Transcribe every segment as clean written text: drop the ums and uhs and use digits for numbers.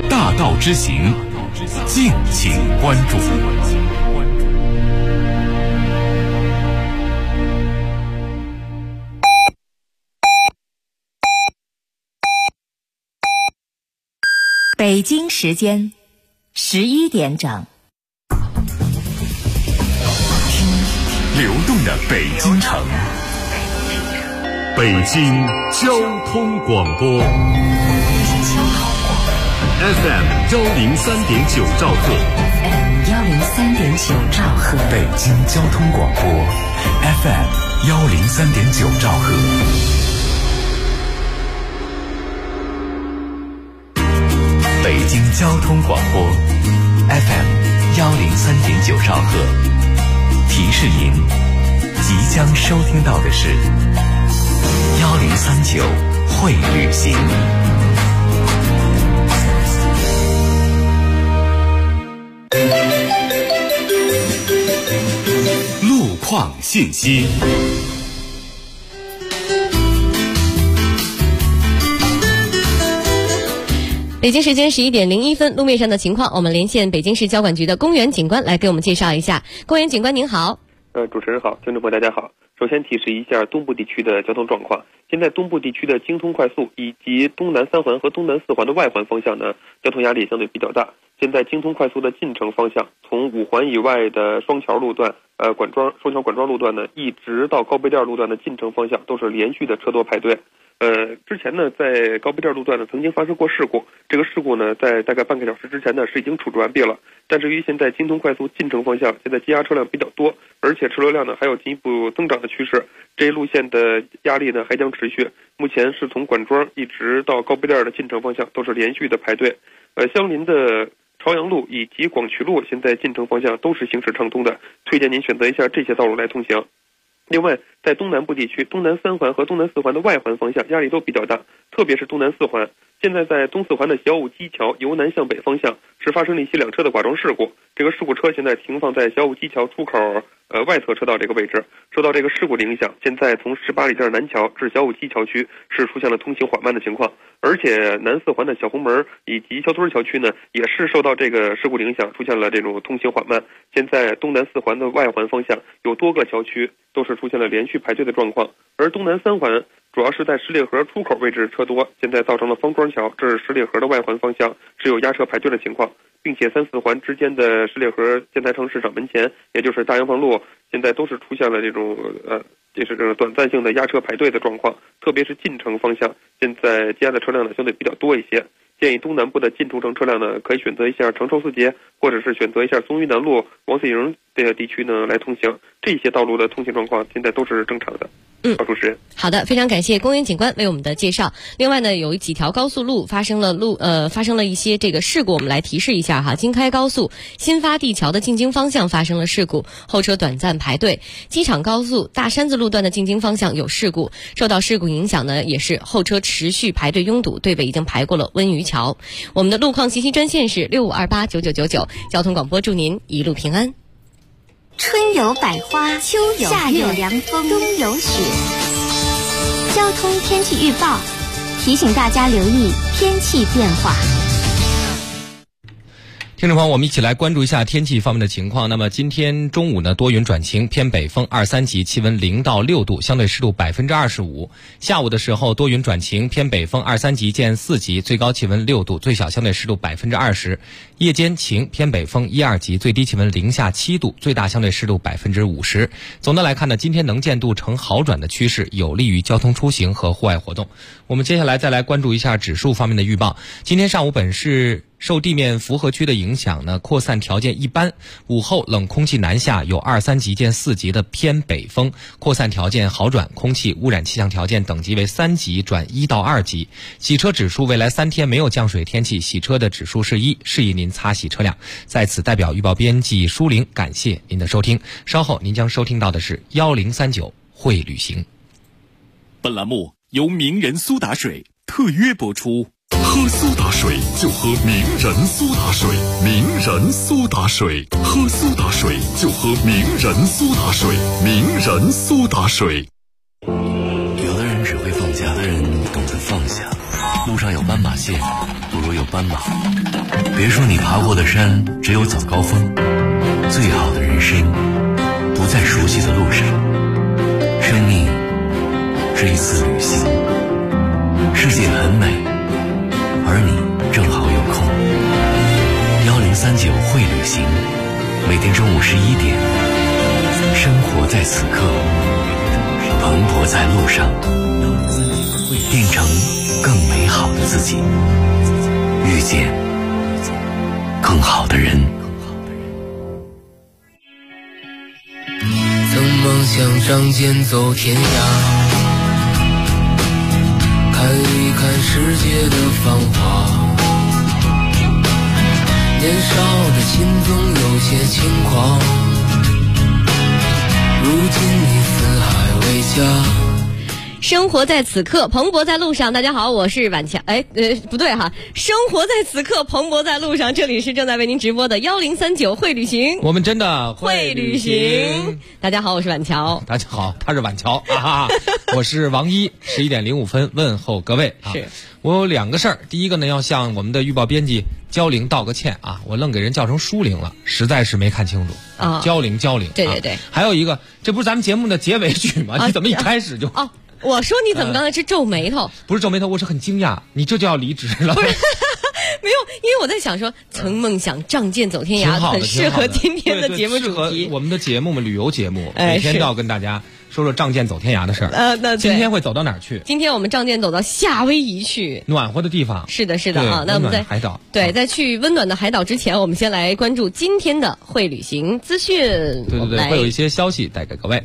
大道之行，敬请关注。 北京时间11点整。 听流动的北京城，北京交通广播 FM 103.9兆赫， 103.9兆赫， 北京交通广播 FM 103.9兆赫。北京交通广播 FM 103.9兆赫，提示您即将收听到的是1039会旅行。路况信息。 北京时间11点01分，路面上的情况，我们连线北京市交管局的公园警官来给我们介绍一下。公园警官您好。 主持人好，听众朋友大家好。首先提示一下东部地区的交通状况。现在东部地区的京通快速以及东南三环和东南四环的外环方向呢，交通压力相对比较大。现在京通快速的进城方向，从5环以外的双桥路段、双桥管庄路段呢，一直到高碑店路段的进城方向都是连续的车多排队。之前呢，在高碑店路段呢曾经发生过事故，这个事故呢在大概半个小时之前呢是已经处置完毕了。但至于现在京通快速进城方向，现在积压车辆比较多，而且车流量呢还有进一步增长的趋势，这一路线的压力呢还将持续。目前是从管庄一直到高碑店的进城方向都是连续的排队。相邻的朝阳路以及广渠路现在进城方向都是行驶畅通的，推荐您选择一下这些道路来通行。另外，在东南部地区，东南三环和东南四环的外环方向压力都比较大，特别是东南四环。现在在东四环的小武基桥由南向北方向是发生了一起两车的剐撞事故，这个事故车现在停放在小武基桥出口外侧车道这个位置。受到这个事故的影响，现在从18里店南桥至小武基桥区是出现了通行缓慢的情况，而且南四环的小红门以及小屯桥区呢，也是受到这个事故的影响，出现了这种通行缓慢。现在东南四环的外环方向有多个桥区都是出现了连续排队的状况，而东南三环主要是在十里河出口位置车多，现在造成了方庄桥至十里河的外环方向是有压车排队的情况，并且3、4环之间的十里河建材城市场门前，也就是大洋房路，现在都是出现了这种就是这种短暂性的压车排队的状况，特别是进城方向，现在积压的车辆呢相对比较多一些。建议东南部的进出城车辆呢，可以选择一下长寿四街，或者是选择一下松榆南路、王四营这个地区呢来通行。这些道路的通行状况现在都是正常的。主持人， 好的，非常感谢公园警官为我们的介绍。另外呢，有几条高速路发生了一些这个事故，我们来提示一下哈。京开高速新发地桥的进京方向发生了事故，后车短暂排队。机场高速大山子路段的进京方向有事故，受到事故影响呢，也是后车持续排队拥堵，队尾已经排过了温榆桥。我们的路况信息专线是65289999，交通广播祝您一路平安。 春有百花，秋有夏有凉风，冬有雪。交通天气预报提醒大家留意天气变化。 听众朋友，我们一起来关注一下天气方面的情况。那么今天中午呢，多云转晴，偏北风2、3级，气温0到6度，相对湿度25%。下午的时候多云转晴，偏北风2、3级见4级，最高气温6度，最小相对湿度20%。夜间晴，偏北风1、2级，最低气温0下7度，最大相对湿度50%。总的来看呢，今天能见度呈好转的趋势，有利于交通出行和户外活动。我们接下来再来关注一下指数方面的预报。今天上午本市受地面符合区的影响呢，扩散条件一般，午后冷空气南下，有2、3级见4级的偏北风，扩散条件好转，空气污染气象条件等级为3级转1到2级。洗车指数未来3天没有降水天气，洗车的指数是1，适宜您擦洗车辆。在此代表预报编辑舒玲感谢您的收听，稍后您将收听到的是1039会旅行。 本栏目由名人苏打水特约播出。喝苏打水就喝名人苏打水，名人苏打水，喝苏打水就喝名人苏打水，名人苏打水。 有的人只会放假，有的人懂得放下。 路上有斑马线，不如有斑马。别说你爬过的山只有早高峰，最好的人生不在熟悉的路上。生命是一次旅行，世界很美，而你正好有空。1039会旅行，每天中午11点，生活在此刻，蓬勃在路上，变成更美好的自己，遇见更好的人。 曾梦想仗剑走天涯，看一看世界的繁华。年少的心总有些轻狂，如今你四海为家。 生活在此刻，蓬勃在路上。大家好，我是婉强。不对哈，生活在此刻，蓬勃在路上。这里是正在为您直播的1039会旅行， 我们真的会旅行。大家好，我是婉乔。 大家好，他是婉乔啊，我是王一。11点05分问候各位啊。 是我有2个事儿，第一个呢，要向我们的预报编辑焦玲道个歉啊，我愣给人叫成舒玲了，实在是没看清楚啊。焦玲， 对对对、啊。 还有一个，这不是咱们节目的结尾曲吗？你怎么一开始就我说你怎么刚才是皱眉头？ 不是皱眉头，我是很惊讶，你这就要离职了？ 不是，没有，因为我在想说，曾梦想仗剑走天涯，很适合今天的节目主题。 我们的节目嘛，旅游节目，每天都要跟大家说说仗剑走天涯的事儿。 那今天会走到哪儿去？ 今天我们仗剑走到夏威夷去， 暖和的地方。 是的，是的啊。那我们在海岛。 对，在去温暖的海岛之前，我们先来关注今天的会旅行资讯。 对对对，会有一些消息带给各位。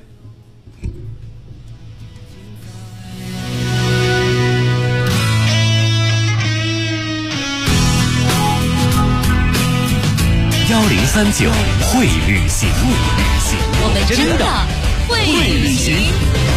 1039会旅行， 我们真的会旅行。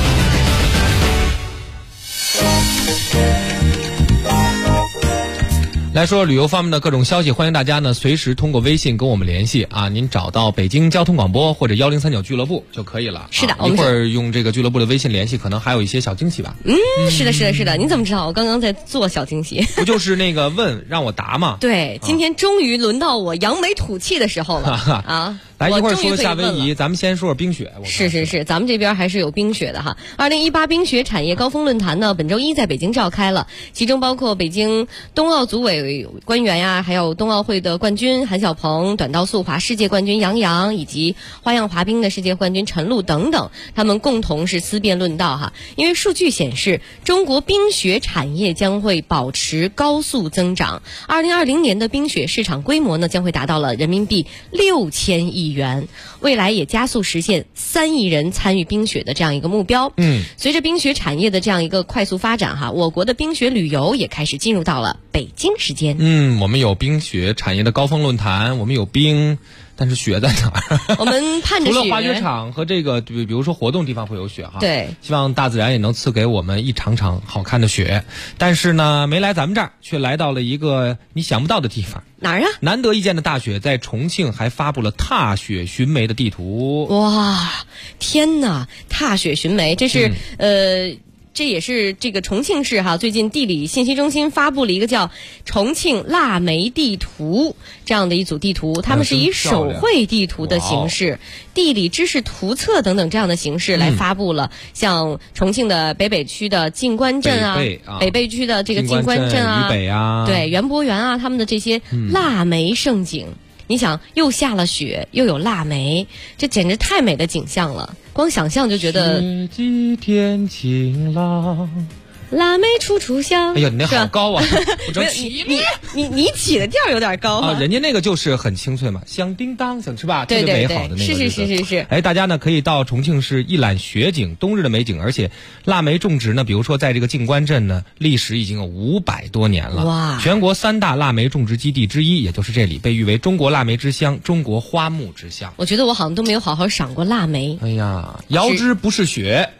来说旅游方面的各种消息，欢迎大家呢随时通过微信跟我们联系啊！您找到北京交通广播或者1039俱乐部就可以了。 是的， 一会儿用这个俱乐部的微信联系，可能还有一些小惊喜吧。 是的，是的，是的。您怎么知道？我刚刚在做小惊喜。 不就是那个问让我答吗？ 对，今天终于轮到我扬眉吐气的时候了啊！ 来，一会儿说夏威夷，咱们先说说冰雪。 是，咱们这边还是有冰雪的哈。2018冰雪产业高峰论坛呢，本周一在北京召开了，其中包括北京冬奥组委官员呀，还有冬奥会的冠军韩晓鹏、短道速滑世界冠军杨洋，以及花样滑冰的世界冠军陈露等等，他们共同是思辨论道哈。因为数据显示，中国冰雪产业将会保持高速增长，2020年的冰雪市场规模呢，将会达到了人民币6000亿元，未来也加速实现3亿人参与冰雪的这样一个目标。随着冰雪产业的这样一个快速发展哈，我国的冰雪旅游也开始进入到了北京时间。 我们有冰雪产业的高峰论坛，我们有冰，但是雪在哪儿？ 我们盼着雪。 除了滑雪场和这个，比如说活动地方会有雪哈。 对， 希望大自然也能赐给我们一场场好看的雪。但是呢，没来咱们这儿，却来到了一个你想不到的地方。 哪儿啊？ 难得一见的大雪，在重庆还发布了踏雪寻梅的地图。 哇，天哪！踏雪寻梅，这是这也是这个重庆市哈，最近地理信息中心发布了一个叫重庆腊梅地图这样的一组地图，他们是以手绘地图的形式、地理知识图册等等这样的形式来发布了，像重庆的北碚区的静关镇啊，北碚区的这个静关镇啊， 渝北啊， 对，园博园啊，他们的这些腊梅盛景。你想，又下了雪，又有腊梅，这简直太美的景象了。光想象就觉得。 雪霁天晴朗， 腊梅处处香。 哎呀，你那好高啊！我正你起的调有点高啊。人家那个就是很清脆嘛，响叮当，是吧？ 对对对， 特别美好的那个。 是。 哎，大家呢可以到重庆市一览雪景，冬日的美景，而且腊梅种植呢，比如说在这个静关镇呢，历史已经有500多年了。 哇！ 全国3大腊梅种植基地之一，也就是这里，被誉为中国腊梅之乡、中国花木之乡。 我觉得我好像都没有好好赏过腊梅。 哎呀，遥知不是雪。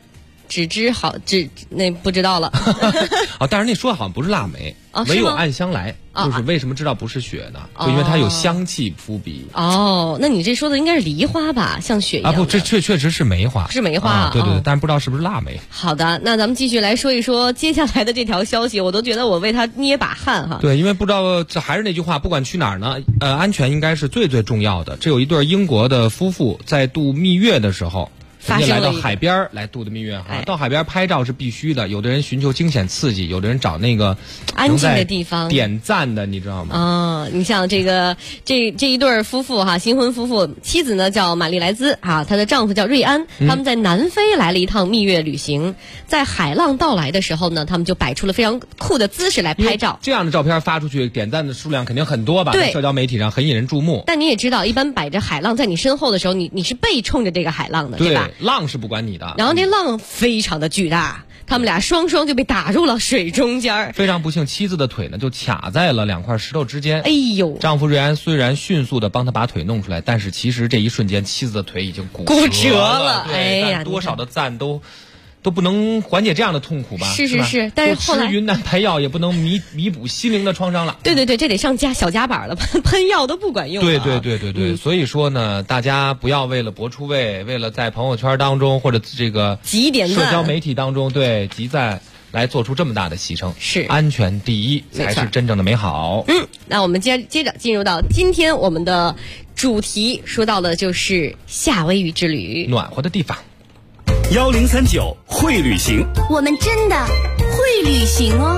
只知好只那不知道了。 哦，但是那说好像不是腊梅，唯有暗香来，就是为什么知道不是雪呢？就因为它有香气扑鼻。 哦，那你这说的应该是梨花吧，像雪一样的。 不，这确实是梅花， 是梅花。 对，但是不知道是不是腊梅。 好的，那咱们继续来说一说接下来的这条消息，我都觉得我为他捏把汗哈。 对，因为不知道，这还是那句话，不管去哪儿呢，安全应该是最重要的。这有一对英国的夫妇在度蜜月的时候。人家来到海边来度的蜜月哈，到海边拍照是必须的。有的人寻求惊险刺激，有的人找那个安静的地方点赞的，你知道吗？ 你像这一对夫妇哈，新婚夫妇，妻子呢叫玛丽莱兹啊，她的丈夫叫瑞安，他们在南非来了一趟蜜月旅行，在海浪到来的时候呢，他们就摆出了非常酷的姿势来拍照。 这样的照片发出去，点赞的数量肯定很多吧？ 对， 在社交媒体上很引人注目。 但你也知道，一般摆着海浪在你身后的时候，你是背冲着这个海浪的，对吧？ 浪是不管你的， 然后那浪非常的巨大，他们俩双双就被打入了水中间。 非常不幸，妻子的腿呢就卡在了两块石头之间。 哎呦！ 丈夫瑞安虽然迅速的帮他把腿弄出来，但是其实这一瞬间妻子的腿已经骨折了。 哎呀， 多少的赞都不能缓解这样的痛苦吧？ 是，但是后来吃云南白药也不能弥补心灵的创伤了。 对，这得上小夹板了，喷药都不管用。 对，所以说呢，大家不要为了博出位，为了在朋友圈当中或者这个集点赞社交媒体当中集赞来做出这么大的牺牲。 是安全第一才是真正的美好。 那我们接着进入到今天我们的主题，说到的就是夏威夷之旅， 暖和的地方。 1039会旅行， 我们真的会旅行哦。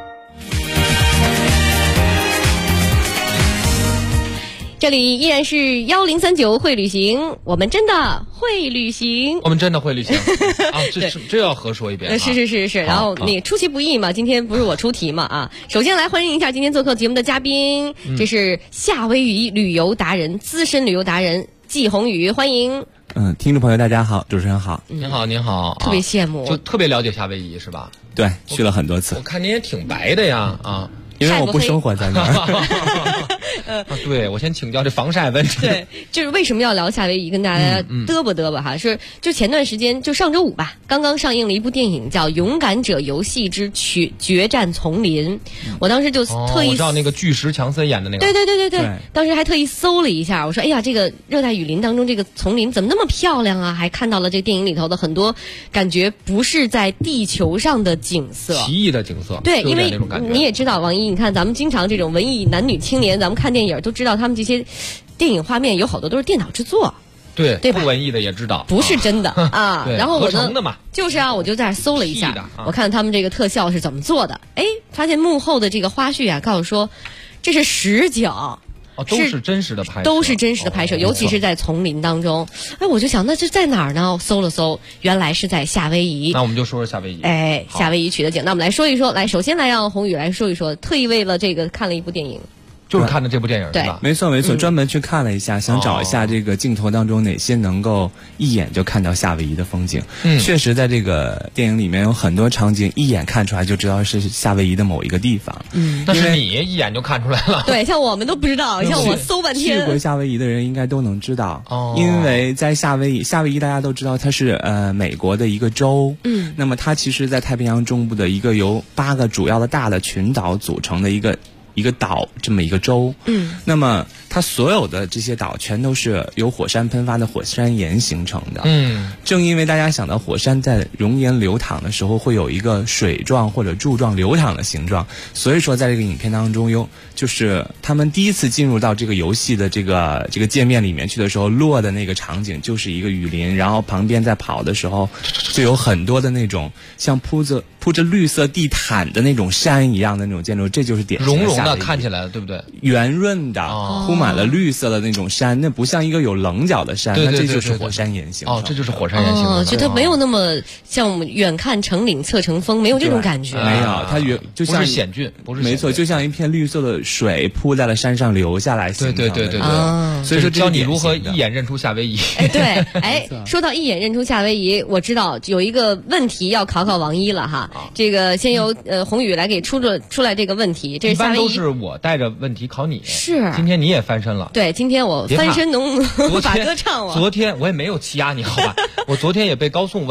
这里依然是1039会旅行，我们真的会旅行， 我们真的会旅行啊！这要何说一遍？ 是。然后你出其不意嘛，今天不是我出题嘛啊！首先来欢迎一下今天做客节目的嘉宾，这是夏威夷旅游达人、资深旅游达人季宏宇，欢迎。 听众朋友大家好，主持人好。 您好， 特别羡慕， 就特别了解夏威夷是吧？ 对，去了很多次。 我看您也挺白的呀啊。 因为我不生活在那儿。 对，我先请教这防晒问题。 对，就是为什么要聊夏威夷，跟大家嘚吧哈？就前段时间，就上周五吧，刚刚上映了一部电影叫《勇敢者游戏之决战丛林》。我当时就特意， 我知道那个巨石强森演的那个。 对，当时还特意搜了一下，我说哎呀，这个热带雨林当中这个丛林怎么那么漂亮啊？还看到了这个电影里头的很多感觉不是在地球上的景色， 奇异的景色。 对，因为你也知道，王一。你看，咱们经常这种文艺男女青年，咱们看电影都知道，他们这些电影画面有好多都是电脑制作， 对吧？ 不文艺的也知道， 不是真的啊。然后我呢，就是我就在那搜了一下，我看他们这个特效是怎么做的。哎，发现幕后的这个花絮啊，告诉说这是实景。 都是真实的拍摄， 都是真实的拍摄，尤其是在丛林当中。哎，我就想，那这在哪儿呢？我搜了搜，原来是在夏威夷。 那我们就说说夏威夷。 哎，夏威夷取的景。那我们来说一说，首先来让宏宇来说一说，特意为了这个看了一部电影。 就是看的这部电影对吧？ 没错，专门去看了一下，想找一下这个镜头当中哪些能够一眼就看到夏威夷的风景。确实在这个电影里面有很多场景一眼看出来就知道是夏威夷的某一个地方。 但是你一眼就看出来了。 对，像我们都不知道，像我搜半天。 去过夏威夷的人应该都能知道，因为在夏威夷大家都知道它是美国的一个州。那么它其实在太平洋中部的一个由8个主要的大的群岛组成的一个岛，这么一个州。那么它所有的这些岛全都是由火山喷发的火山岩形成的。正因为大家想到火山在熔岩流淌的时候会有一个水状或者柱状流淌的形状，所以说在这个影片当中就是他们第一次进入到这个游戏的这个界面里面去的时候，落的那个场景就是一个雨林，然后旁边在跑的时候就有很多的那种像铺着绿色地毯的那种山一样的那种建筑，这就是典型的夏威夷。 的看起来对不对？ 圆润的，铺满了绿色的那种山，那不像一个有棱角的山，那这就是火山岩形。 这就是火山岩形。 就它没有那么像我们远看成岭侧成峰，没有这种感觉。 没有，它就像不是险峻，不是没错，就像一片绿色的水铺在了山上流下来形成的。 对。 所以说教你如何一眼认出夏威夷。 对，说到一眼认出夏威夷，我知道有一个问题要考王一了哈。这个先由宏宇来给出来这个问题。这是夏威夷。 一般都是我带着问题考你。 是。 今天你也翻身了。 对，今天我翻身能把歌唱了。 昨天我也没有欺压你，好吧？我昨天也被高颂问了，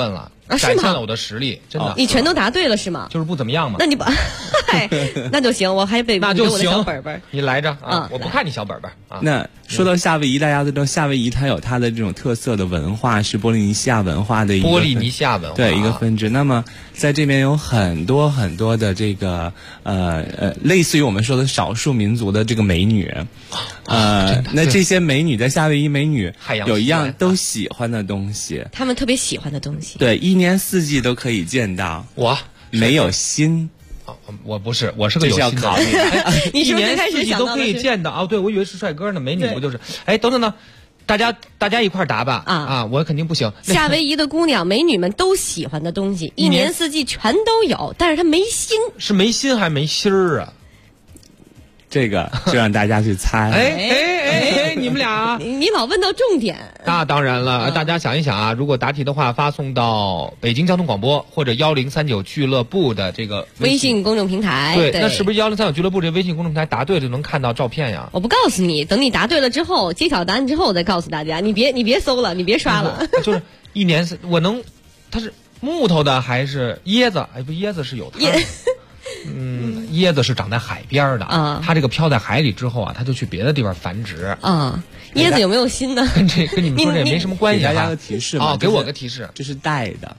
展现了我的实力，真的。 你全都答对了是吗？ 就是不怎么样嘛。 那你把，那就行，我还得那就行。 我的小本本， 你来着啊！我不看你小本本啊。 那说到夏威夷，大家都知道夏威夷它有它的这种特色的文化，是波利尼西亚文化的一个对一个分支。那么在这边有很多很多的这个类似于我们说的少数民族的这个美女，那这些美女在夏威夷美女有一样都喜欢的东西， 他们特别喜欢的东西， 对，一年四季都可以见到。 我没有心。 我不是，我是个有心的。 你是不是一年四季都可以见到啊？对，我以为是帅哥呢，美女不就是？哎，等等呢，大家一块答吧啊！我肯定不行。 夏威夷的姑娘美女们都喜欢的东西，一年四季全都有，但是她没心。 是没心还是没心儿啊？ 这个就让大家去猜。 哎，你们俩， 你老问到重点。 那当然了，大家想一想啊，如果答题的话，发送到北京交通广播或者1039俱乐部的这个微信公众平台。 对，那是不是1039俱乐部这微信公众平台答对了就能看到照片呀？ 我不告诉你，等你答对了之后，揭晓答案之后我再告诉大家。你别搜了，你别刷了。 就是一年我能，它是木头的还是椰子？哎，不，椰子是有它。椰子是长在海边的啊，它这个漂在海里之后啊，它就去别的地方繁殖啊。椰子有没有心呢？ 跟你们说这也没什么关系。 大家个提示哦，给我个提示， 这是带的。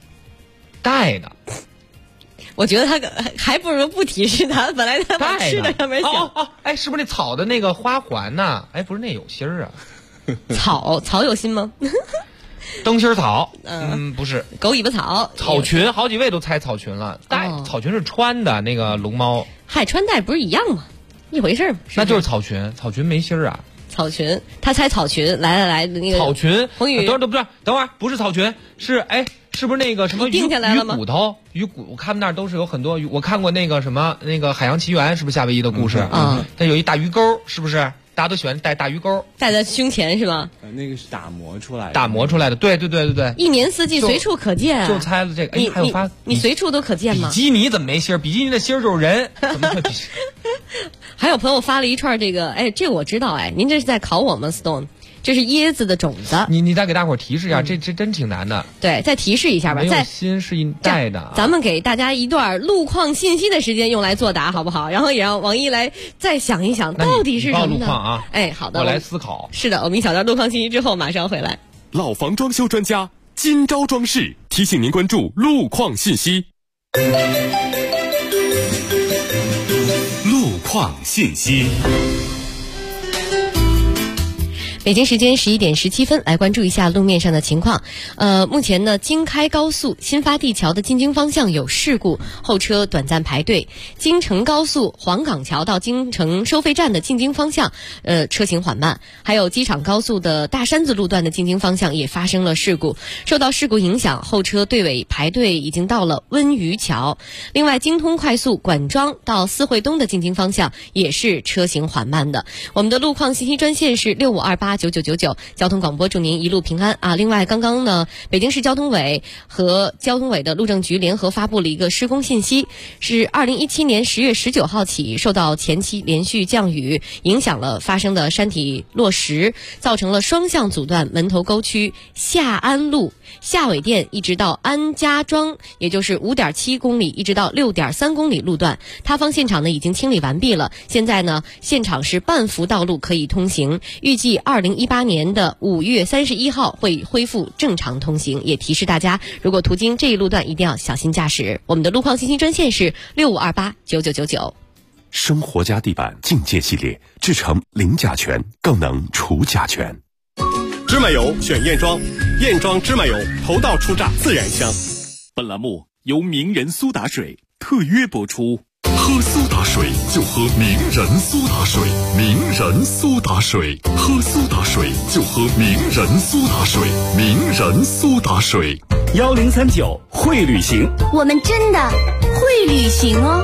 我觉得他还不如不提示他，本来他往吃的上面想。 哎，是不是那草的那个花环呢？哎，不是那有心儿啊。 草有心吗？ 灯芯草，不是狗尾巴草， 草裙，好几位都猜草裙了。草裙是穿的，那个龙猫， 嗨，穿戴不是一样吗？一回事吗？ 那就是草裙，草裙没芯儿啊。 草裙，他猜草裙，来，那个草裙， 彭宇， 等会儿，不是草裙，是是不是那个什么定下来了吗？ 鱼骨，我看那儿都是有很多鱼，我看过那个什么那个海洋奇缘，是不是夏威夷的故事啊？它有一大鱼钩，是不是？大家都喜欢戴大鱼钩， 戴在胸前是吗？ 那个是打磨出来的，对， 一年四季随处可见啊。 就猜了这个，哎，还有你随处都可见吗？ 比基尼怎么没芯儿？比基尼的芯儿就是人，怎么会比？ 还有朋友发了一串这个，哎，这我知道，哎，您这是在考我们 Stone。这是椰子的种子， 你再给大伙儿提示一下，这真挺难的。 对，再提示一下吧。 没有心是一带的。 咱们给大家一段路况信息的时间，用来作答，好不好？然后也让王一来再想一想，到底是什么呢？ 路况啊！ 哎，好的， 我来思考。 是的，我们一小段路况信息之后马上回来。 老房装修专家今朝装饰提醒您关注路况信息。路况信息。 北京时间11点17分，来关注一下路面上的情况。目前呢，京开高速新发地桥的进京方向有事故，后车短暂排队。京承高速黄岗桥到京承收费站的进京方向，车行缓慢。还有机场高速的大山子路段的进京方向也发生了事故，受到事故影响，后车队尾排队已经到了温榆桥。另外，京通快速管庄到四惠东的进京方向也是车行缓慢的。我们的路况信息专线是65289999，交通广播祝您一路平安啊！另外，刚刚呢，北京市交通委和交通委的路政局联合发布了一个施工信息，是2017年10月19号起，受到前期连续降雨影响了发生的山体落石，造成了双向阻断门头沟区下安路下尾店一直到安家庄，也就是5.7公里一直到6.3公里路段，塌方现场呢已经清理完毕了。现在呢，现场是半幅道路可以通行，预计2018年的5月31号会恢复正常通行。也提示大家，如果途经这一路段，一定要小心驾驶。我们的路况信息专线是65289999。 生活家地板境界系列，制成零甲醛，更能除甲醛。 芝麻油选燕庄，燕庄芝麻油头道初榨，自然香。 本栏目由名人苏打水特约播出。喝苏打水就喝名人苏打水，名人苏打水，喝苏打水就喝名人苏打水，名人苏打水。 1039会旅行， 我们真的会旅行哦。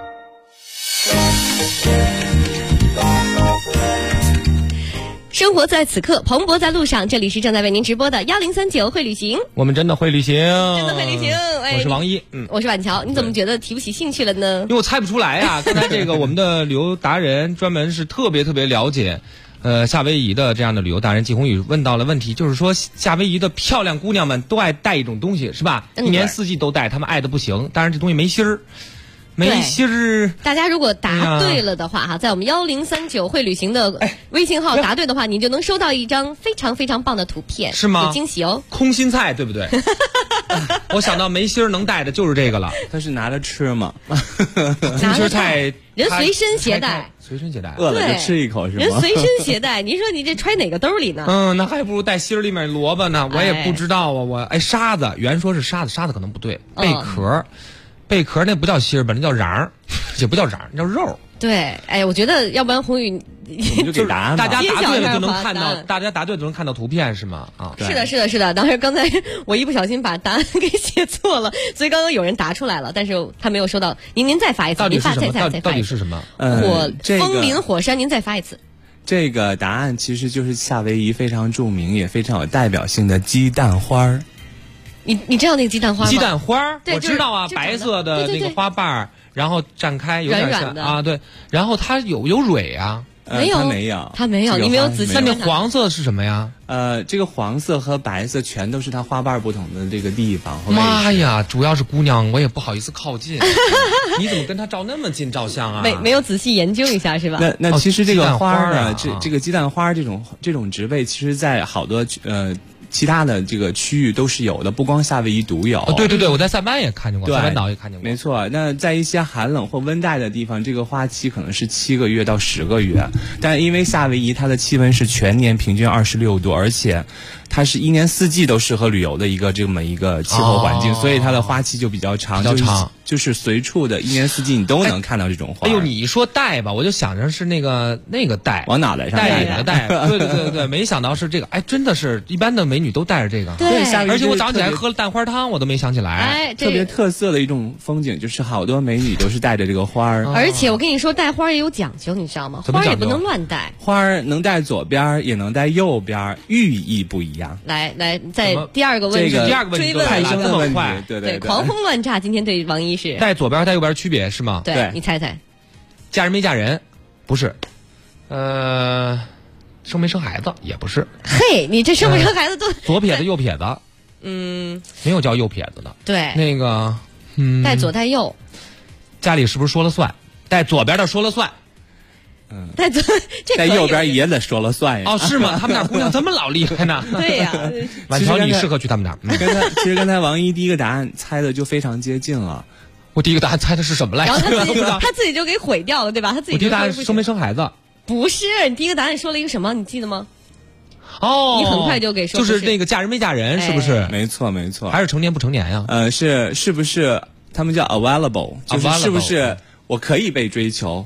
生活在此刻，蓬勃在路上。这里是正在为您直播的1039会旅行， 我们真的会旅行， 真的会旅行。 我是王一， 我是婉乔。你怎么觉得提不起兴趣了呢？ 因为我猜不出来啊。刚才这个我们的旅游达人专门是特别了解， 夏威夷的这样的旅游达人季宏宇问到了问题，就是说夏威夷的漂亮姑娘们都爱带一种东西，是吧？一年四季都带，她们爱的不行。当然这东西没芯儿。没芯儿。 大家如果答对了的话，在我们1039会旅行的微信号答对的话，你就能收到一张非常非常棒的图片， 是吗？ 有惊喜哦。 空心菜对不对？我想到没芯儿能带的就是这个了。 他是拿着吃吗？ 空心菜人随身携带， 随身携带， 饿了就吃一口是吗？ 人随身携带，你说你这揣哪个兜里呢？ 那还不如带芯儿里面萝卜呢。我也不知道啊，沙子，原说是沙子，沙子可能不对，贝壳。贝壳那不叫芯儿吧，那叫瓤儿，也不叫瓤儿，那叫肉。 对，我觉得要不然宏宇就给答案吧， 大家答对了就能看到，大家答对就能看到图片是吗？啊， 是的。当时刚才我一不小心把答案给写错了，所以刚刚有人答出来了，但是他没有收到。您再发一次， 到底是什么？ 再到底是什么？ 枫林火山，您再发一次。 这个答案其实就是夏威夷非常著名也非常有代表性的鸡蛋花儿。 你知道那个鸡蛋花吗？ 鸡蛋花， 对， 我知道啊，白色的那个花瓣，然后展开有点像啊，对，然后它有蕊啊， 没有，它没有，你没有仔细看。 那黄色是什么呀？ 这个黄色和白色全都是它花瓣不同的这个地方。 妈呀，主要是姑娘，我也不好意思靠近。你怎么跟她照那么近照相啊？ 没有仔细研究一下是吧？ 那其实这个花呢，这个鸡蛋花这种植被，其实在好多其他的这个区域都是有的，不光夏威夷独有。 对，我在塞班也看见过，塞班岛也看见过。 没错，那在一些寒冷或温带的地方，这个花期可能是7个月到10个月，但因为夏威夷它的气温是全年平均26度，而且它是一年四季都适合旅游的这么一个气候环境，所以它的花期就比较长，就是随处的一年四季你都能看到这种花。 哎呦，你一说戴吧，我就想着是那个戴往脑袋上戴的戴，对，没想到是这个，真的是一般的美女都戴着这个。 对， 而且我早上起来喝了蛋花汤，我都没想起来。 特别特色的一种风景就是好多美女都是戴着这个花儿。 而且我跟你说，戴花也有讲究，你知道吗？花也不能乱戴， 花能戴左边也能戴右边，寓意不一样。 来，在第二个问题， 第二个问题太生的问题， 对，狂轰乱炸。今天对王一是戴左边戴右边区别是吗？ 对，你猜猜， 嫁人没嫁人？不是，生没生孩子也不是。 嘿，你这生不生孩子都左撇子右撇子？没有叫右撇子的。 对， 那个带左带右， 家里是不是说了算？带左边的说了算。 带右边也得说了算呀。 是吗？他们那姑娘这么老厉害呢？ 对呀， 婉乔，你适合去他们那。 其实刚才王一第一个答案猜的就非常接近了。 我第一个答案猜的是什么来着？ 然后他自己就给毁掉了，对吧？他自己。 我第一个答案是生没生孩子？ 不是，你第一个答案说了一个什么？你记得吗？你很快就给说， 就是那个嫁人没嫁人，是不是？ 没错， 还是成年不成年呀？ 是不是他们叫 available？ 就是是不是我可以被追求？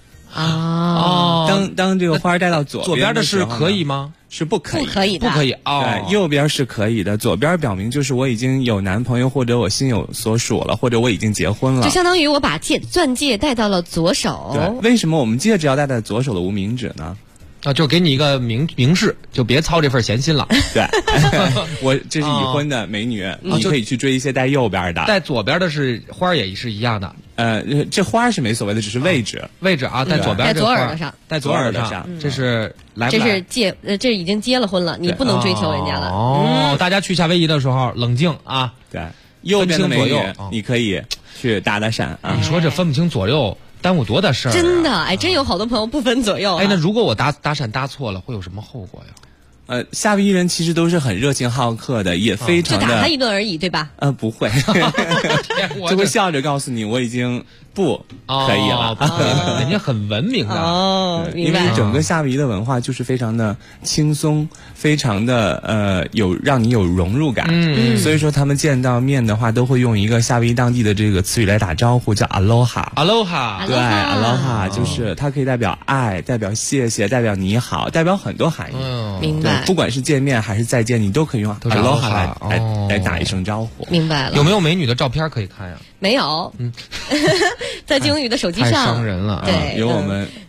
当这个花带到左边的是可以吗？ 是不可以， 不可以对，右边是可以的，左边表明就是我已经有男朋友，或者我心有所属了，或者我已经结婚了， 就相当于我把钻戒戴到了左手。 对，为什么我们戒指要戴在左手的无名指呢？ 就给你一个明示，就别操这份闲心了。 对，我这是已婚的美女，你可以去追一些带右边的， 带左边的是花也是一样的。 这花是没所谓的，只是位置啊，带左边戴左耳朵上， 戴左耳朵上， 这是这是这已经结了婚了，你不能追求人家了。 大家去夏威夷的时候冷静啊， 对，右边的美女你可以去打闪啊。 你说这分不清左右，耽误多大事儿！ 真的，真有好多朋友不分左右。 那如果我打闪搭错了，会有什么后果呀？ 夏威夷人其实都是很热情好客的，也非常的。 就打他一顿而已，对吧？ 不会，就会笑着告诉你我已经不可以了。 人家很文明的明白。 因为整个夏威夷的文化就是非常的轻松，非常的让你有融入感。所以说他们见到面的话，都会用一个夏威夷当地的这个词语来打招呼，叫 aloha。对 ，aloha 就是它可以代表爱，代表谢谢，代表你好，代表很多含义。 明白。 不管是见面还是再见，你都可以用 aloha 来打一声招呼。 明白了。 有没有美女的照片可以看呀？ 没有。在金宇的手机上。 太伤人了。 对， 有我们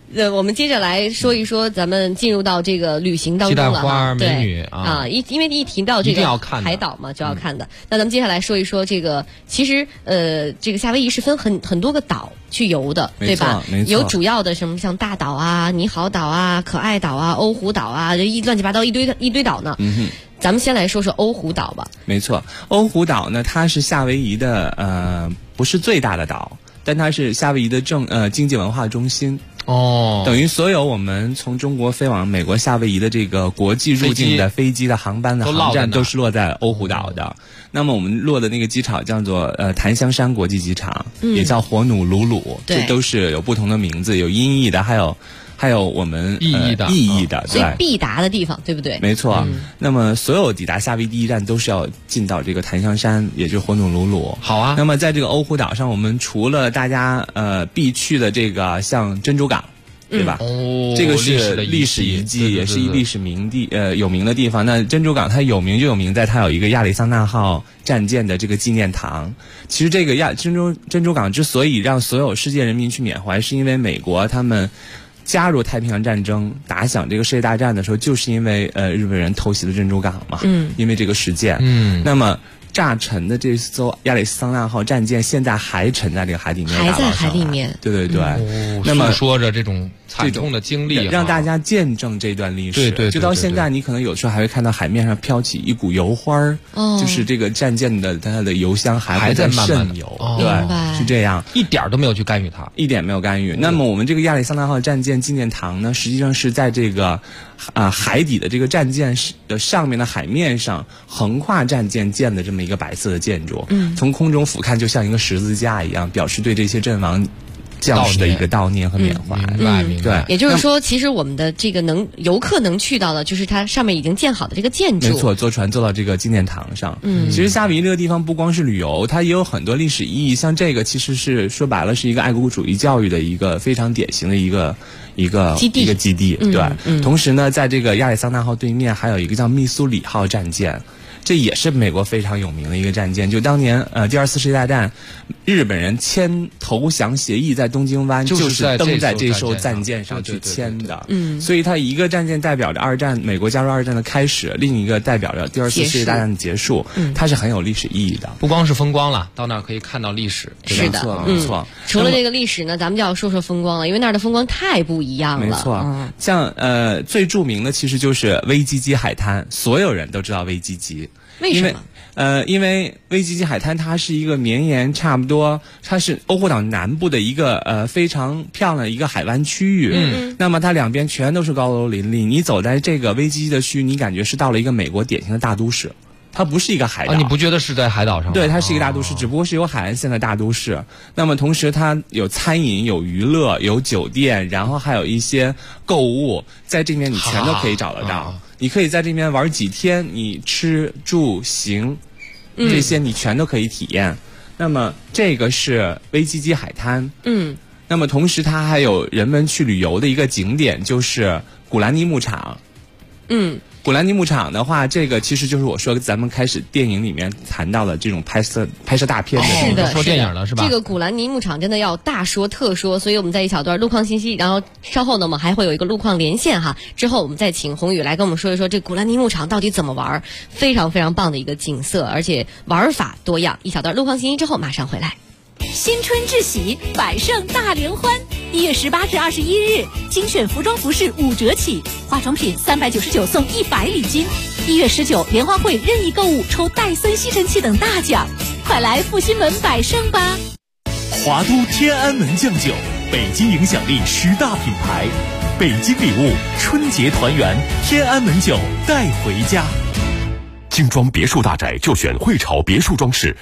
我们接着来说一说，咱们进入到这个旅行当中了哈。 鸡蛋花美女因为一提到这个海岛嘛，就要看的。那咱们接下来说一说这个，其实这个夏威夷是分很多个岛去游的，对吧？ 没错。 有主要的什么像大岛啊、你好岛啊、可爱岛啊、欧胡岛啊，乱七八糟一堆岛呢。咱们先来说说欧胡岛吧。 没错，欧胡岛呢，它是夏威夷的不是最大的岛，但它是夏威夷的经济文化中心。等于所有我们从中国飞往美国夏威夷的这个国际入境的飞机的航班的航站都是落在欧胡岛的。那么我们落的那个机场叫做檀香山国际机场，也叫火努鲁鲁，这都是有不同的名字，有音译的，还有我们意义的， 所以必达的地方，对不对？ 没错。那么所有抵达夏威夷第一站都是要进到这个檀香山，也就是火努鲁鲁。 好啊。 那么在这个欧胡岛上，我们除了大家必去的这个像珍珠港，对吧？这个是历史遗迹，也是一历史有名的地方。那珍珠港它有名就有名在它有一个亚利桑那号战舰的这个纪念堂。其实这个珍珠港之所以让所有世界人民去缅怀，是因为美国他们加入太平洋战争，打响这个世界大战的时候，就是因为日本人偷袭了珍珠港嘛。因为这个事件。那么炸沉的这艘亚利桑那号战舰现在还沉在这个海底面， 还在海里面。 对。那么说着这种惨痛的经历， 让大家见证这段历史。 对。 就到现在，你可能有时候还会看到海面上飘起一股油花，就是这个战舰的它的油箱还在渗油。对，是这样， 一点都没有去干预它， 一点没有干预。那么我们这个亚利桑那号战舰纪念堂呢，实际上是在这个海底的这个战舰的上面的海面上横跨战舰建的这么一个白色的建筑。从空中俯瞰就像一个十字架一样，表示对这些阵亡将士的一个悼念和缅怀。 明白。 也就是说，其实我们的这个游客能去到的，就是它上面已经建好的这个建筑。 没错，坐船坐到这个纪念堂上。其实夏威夷这个地方不光是旅游，它也有很多历史意义。像这个其实是说白了是一个爱国主义教育的一个非常典型的一个基地。对。同时呢，在这个亚利桑那号对面还有一个叫密苏里号战舰。这也是美国非常有名的一个战舰，就当年第二次世界大战，日本人签投降协议在东京湾，就是登在这艘战舰上去签的。所以它一个战舰代表着美国加入二战的开始，另一个代表着第二次世界大战的结束。它是很有历史意义的， 不光是风光了，到那儿可以看到历史。 是的， 没错。 除了这个历史呢，咱们就要说说风光了，因为那儿的风光太不一样了。 没错。像最著名的其实就是威基基海滩，所有人都知道威基基。 为什么？ 因为威基基海滩它是一个绵延差不多，它是欧胡岛南部的一个非常漂亮的一个海湾区域。那么它两边全都是高楼林立，你走在这个威基基的区域，你感觉是到了一个美国典型的大都市。它不是一个海岛。 你不觉得是在海岛上吗？ 对，它是一个大都市，只不过是有海岸线的大都市。那么同时它有餐饮、有娱乐、有酒店，然后还有一些购物，在这边你全都可以找得到。你可以在这边玩几天，你吃住行这些你全都可以体验。那么这个是威基基海滩。那么同时它还有人们去旅游的一个景点，就是古兰尼牧场。古兰尼牧场的话，这个其实就是我说咱们开始电影里面谈到的这种拍摄大片的。 是的， 说电影了是吧？ 这个古兰尼牧场真的要大说特说，所以我们在一小段路况信息，然后稍后呢我们还会有一个路况连线哈。之后我们再请宏宇来跟我们说一说这古兰尼牧场到底怎么玩，非常非常棒的一个景色，而且玩法多样。一小段路况信息之后马上回来。 新春至喜，百盛大联欢！1月18至21日，精选服装服饰5折起，化妆品399送100礼金。1月19，联欢会任意购物抽戴森吸尘器等大奖，快来复兴门百盛吧！ 华都天安门酱酒，北京影响力10大品牌，北京礼物，春节团圆，天安门酒带回家。 精装别墅大宅就选汇潮别墅装饰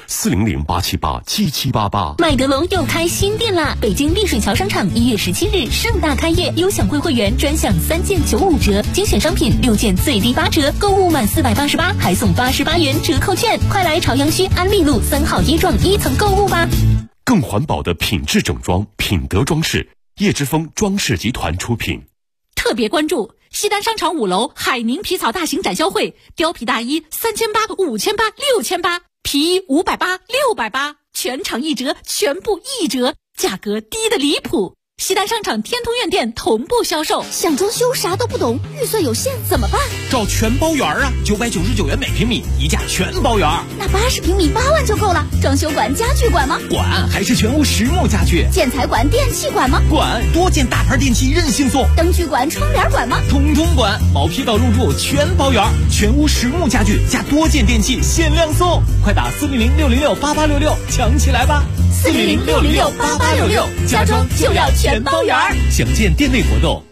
，400-878-7788。 麦德龙又开新店啦！北京丽水桥商场1月17日盛大开业，优享会员专享3件95折，精选商品6件最低8折，购物满488还送88元折扣券，快来朝阳区安利路3号一幢1层购物吧！ 更环保的品质整装，品德装饰，叶之峰装饰集团出品。 特别关注西单商场5楼海宁皮草大型展销会，貂皮大衣3800、5800、6800，皮衣580、680，全场1折，全部1折，价格低的离谱。 西单商场天通苑店同步销售。 想装修啥都不懂，预算有限怎么办？ 找全包园啊，999元每平米，一价全包园。 那80平米8万就够了。装修管、家具管吗？ 管，还是全屋实木家具。 建材管、电器管吗？ 管，多件大牌电器任性送。 灯具管、窗帘管吗？ 统统管，毛坯到入住全包园，全屋实木家具加多件电器限量送，快打400-606-8866抢起来吧 ！400-606-8866，家装就要全包圆。 详见店内活动。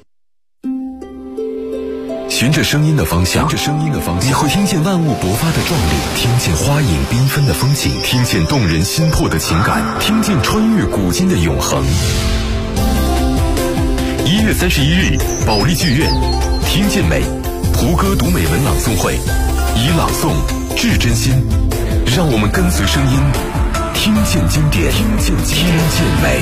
循着声音的方向，你会听见万物勃发的壮丽，听见花影缤纷的风景，听见动人心魄的情感，听见穿越古今的永恒。1月31日，保利剧院，听见美，胡歌读美文朗诵会，以朗诵致真心，让我们跟随声音，听见经典，听见美。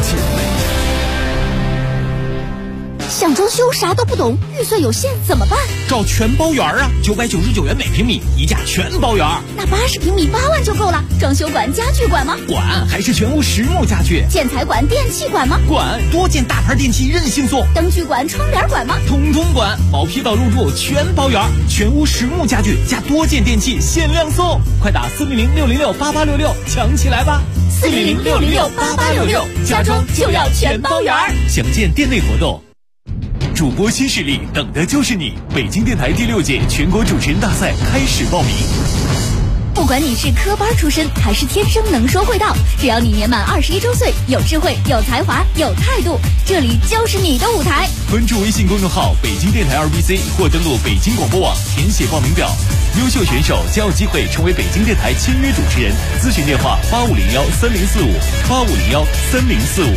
想装修啥都不懂，预算有限怎么办？ 找全包园啊，999元每平米，一价全包园。 那80平米8万就够了。装修管、家具管吗？ 管，还是全屋实木家具。 建材管、电器管吗？ 管，多件大牌电器任性送。 灯具管、窗帘管吗？ 统统管，毛坯到入住全包园，全屋实木家具加多件电器限量送，快打400-606-8866抢起来吧 ！400-606-8866，家装就要全包圆。 详见店内活动。主播新势力，等的就是你！北京电台第6届全国主持人大赛开始报名。 不管你是科班出身还是天生能说会道，只要你年满21周岁，有智慧、有才华、有态度，这里就是你的舞台。 关注微信公众号北京电台2BC 或登录北京广播网填写报名表，优秀选手将有机会成为北京电台签约主持人。咨询电话8501-3045，8501-3045。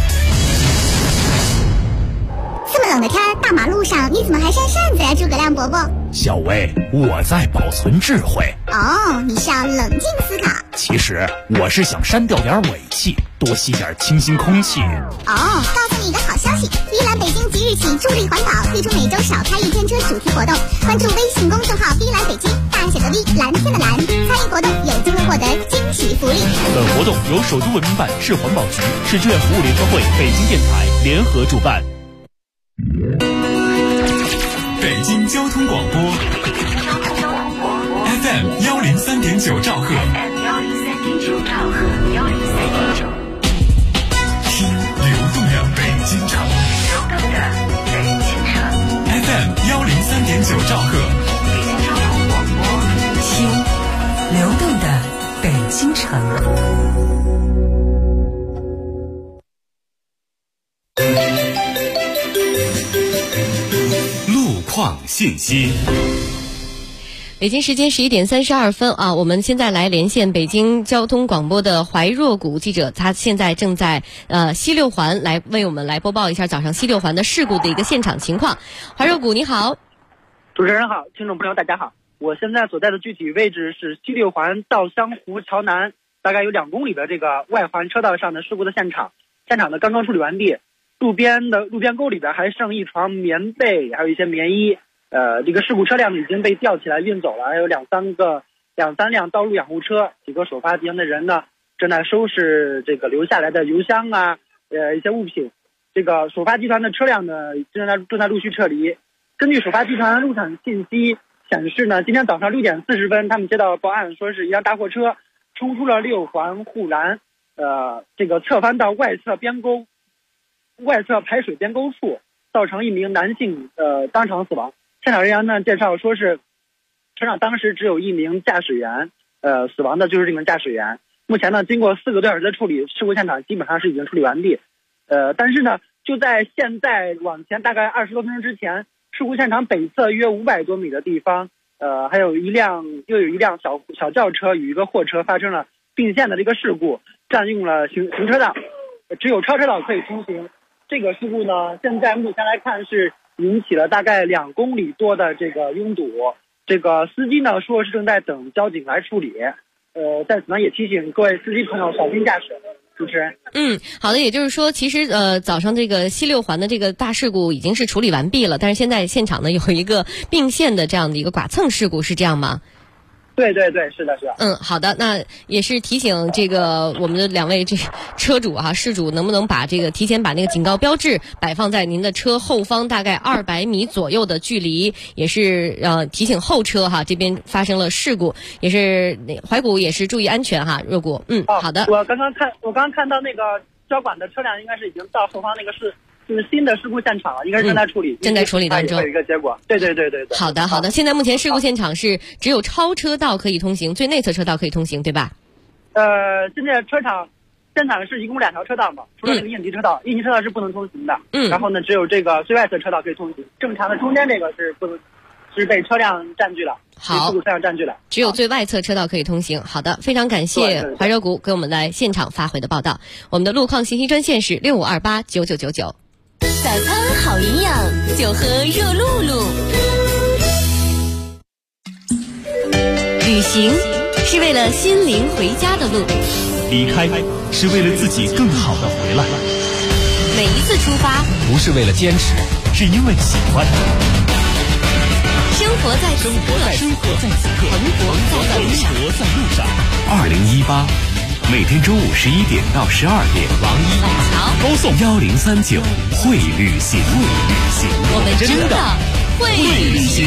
这么冷的天，大马路上你怎么还扇扇子呀，诸葛亮伯伯？ 小薇，我在保存智慧。 哦，你是要冷静思考。 其实我是想删掉点尾气，多吸点清新空气。 哦，告诉你一个好消息，依兰北京即日起助力环保，推出每周少开1天车主题活动。关注微信公众号依兰北京，大写的 V， 蓝天的蓝，参与活动有机会获得惊喜福利。 本活动由首都文明办、市环保局、市志愿服务联合会、北京电台联合主办。 北京交通广播 FM 103.9兆赫，听流动的北京城，FM 103.9兆赫， 北京交通广播，听流动的北京城。 信息。 北京时间11点32分啊，我们现在来连线北京交通广播的怀若谷记者，他现在正在西六环来为我们来播报一下早上西六环的事故的一个现场情况。怀若谷你好。 主持人好，听众朋友大家好，我现在所在的具体位置是西六环稻香湖桥南大概有2公里的这个外环车道上的事故的现场，现场呢刚刚处理完毕，路边沟里边还剩一床棉被，还有一些棉衣。这个事故车辆已经被吊起来运走了，还有两三辆道路养护车，几个首发集团的人呢正在收拾这个留下来的油箱啊，一些物品。这个首发集团的车辆呢正在陆续撤离。根据首发集团路场信息显示呢，今天早上6点40分，他们接到报案，说是一辆大货车冲出了6环护栏，这个侧翻到外侧排水边沟处，造成一名男性当场死亡。现场人员呢介绍说是车上当时只有一名驾驶员，死亡的就是这名驾驶员。目前呢经过4个多小时的处理，事故现场基本上是已经处理完毕。但是呢就在现在往前大概20多分钟之前，事故现场北侧约500多米的地方，又有一辆小轿车与一个货车发生了并线的这个事故，占用了行车道，只有超车道可以通行。这个事故呢现在目前来看是引起了大概2公里多的这个拥堵，这个司机呢说是正在等交警来处理。在此呢也提醒各位司机朋友小心驾驶。主持人， 好的，也就是说，其实早上这个西六环的这个大事故已经是处理完毕了，但是现在现场呢有一个并线的这样的一个剐蹭事故，是这样吗？ 对对对，是的，是的。 好的，那也是提醒这个我们的2位这个车主事主能不能把这个提前把那个警告标志摆放在您的车后方大概200米左右的距离，也是提醒后车这边发生了事故，也是怀古也是注意安全若谷。好的。 我刚刚看到那个交管的车辆应该是已经到后方那个就是新的事故现场了，应该是正在处理， 正在处理当中。 有一个结果。对。 好的。现在目前事故现场是只有超车道可以通行，最内侧车道可以通行，对吧？ 现在现场是一共2条车道嘛，除了这个应急车道，应急车道是不能通行的。然后呢，只有这个最外侧车道可以通行，正常的中间这个是不能，是被车辆占据了。 好， 事故车辆占据了， 只有最外侧车道可以通行。好的，非常感谢怀柔谷给我们来现场发回的报道。我们的路况信息专线是65289999。 早餐好营养，就喝热露露。 旅行是为了心灵回家的路， 离开是为了自己更好的回来。 每一次出发不是为了坚持， 是因为喜欢。 生活在此刻，蓬勃在路上。 2018，每天中午11点到12点， 王一、晚桥高送 1039会旅行， 我们真的会旅行。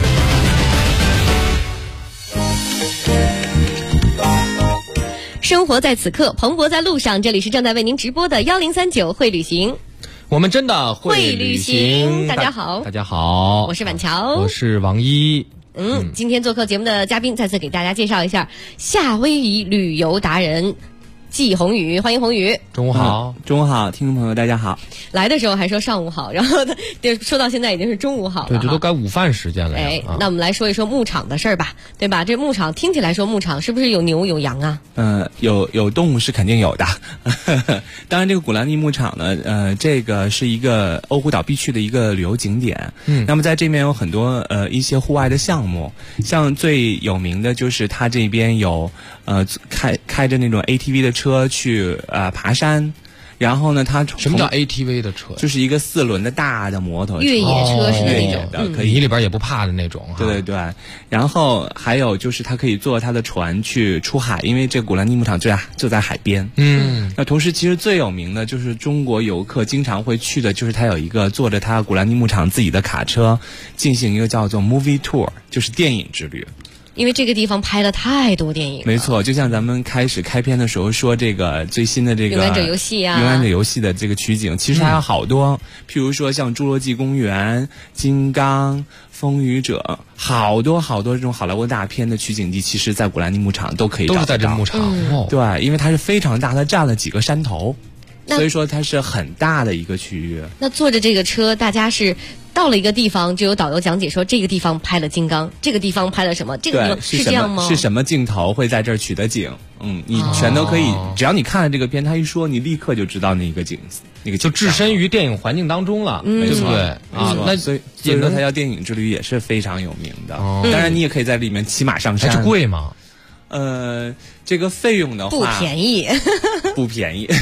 生活在此刻，蓬勃在路上。这里是正在为您直播的1039会旅行。 我们真的会旅行。 大家好， 大家好， 我是晚桥， 我是王一。 今天做客节目的嘉宾，再次给大家介绍一下夏威夷旅游达人季宏宇，欢迎宏宇。 中午好， 中午好，听众朋友大家好。 来的时候还说上午好，然后说到现在已经是中午好了。 对，这都该午饭时间了呀。 那我们来说一说牧场的事儿吧，对吧？这牧场听起来说牧场是不是有牛有羊啊？ 有动物是肯定有的。当然，这个古兰尼牧场呢，这个是一个欧胡岛必去的一个旅游景点。那么在这边有很多一些户外的项目，像最有名的就是它这边有开着那种 ATV 的车去爬山。然后呢， 什么叫 ATV 的车？ 就是一个4轮的大的摩托车， 越野车是那种的，可以你里边也不怕的那种。 对。然后还有就是它可以坐它的船去出海，因为这个古兰尼牧场就在海边。那同时其实最有名的就是中国游客经常会去的，就是它有一个坐着它古兰尼牧场自己的卡车进行一个叫做 movie tour， 就是电影之旅。 因为这个地方拍了太多电影了。 没错，就像咱们开篇的时候说这个最新的这个勇敢者游戏勇敢者游戏的这个取景，其实还有好多，譬如说像侏罗纪公园、金刚、风雨者，好多这种好莱坞大片的取景地，其实在古兰尼牧场都可以找得到。 都是在这牧场。 对，因为它是非常大，它占了几个山头，所以说它是很大的一个区域。 那坐着这个车，大家是到了一个地方，就有导游讲解说这个地方拍了金刚，这个地方拍了什么，这个地方是这样吗？ 是什么镜头会在这儿取的景？你全都可以，只要你看了这个片，他一说，你立刻就知道那个景， 就置身于电影环境当中了，对不对？ 那所以说它叫电影之旅也是非常有名的。当然，你也可以在里面骑马上山。 还是贵吗？ 这个费用的话不便宜， 不便宜。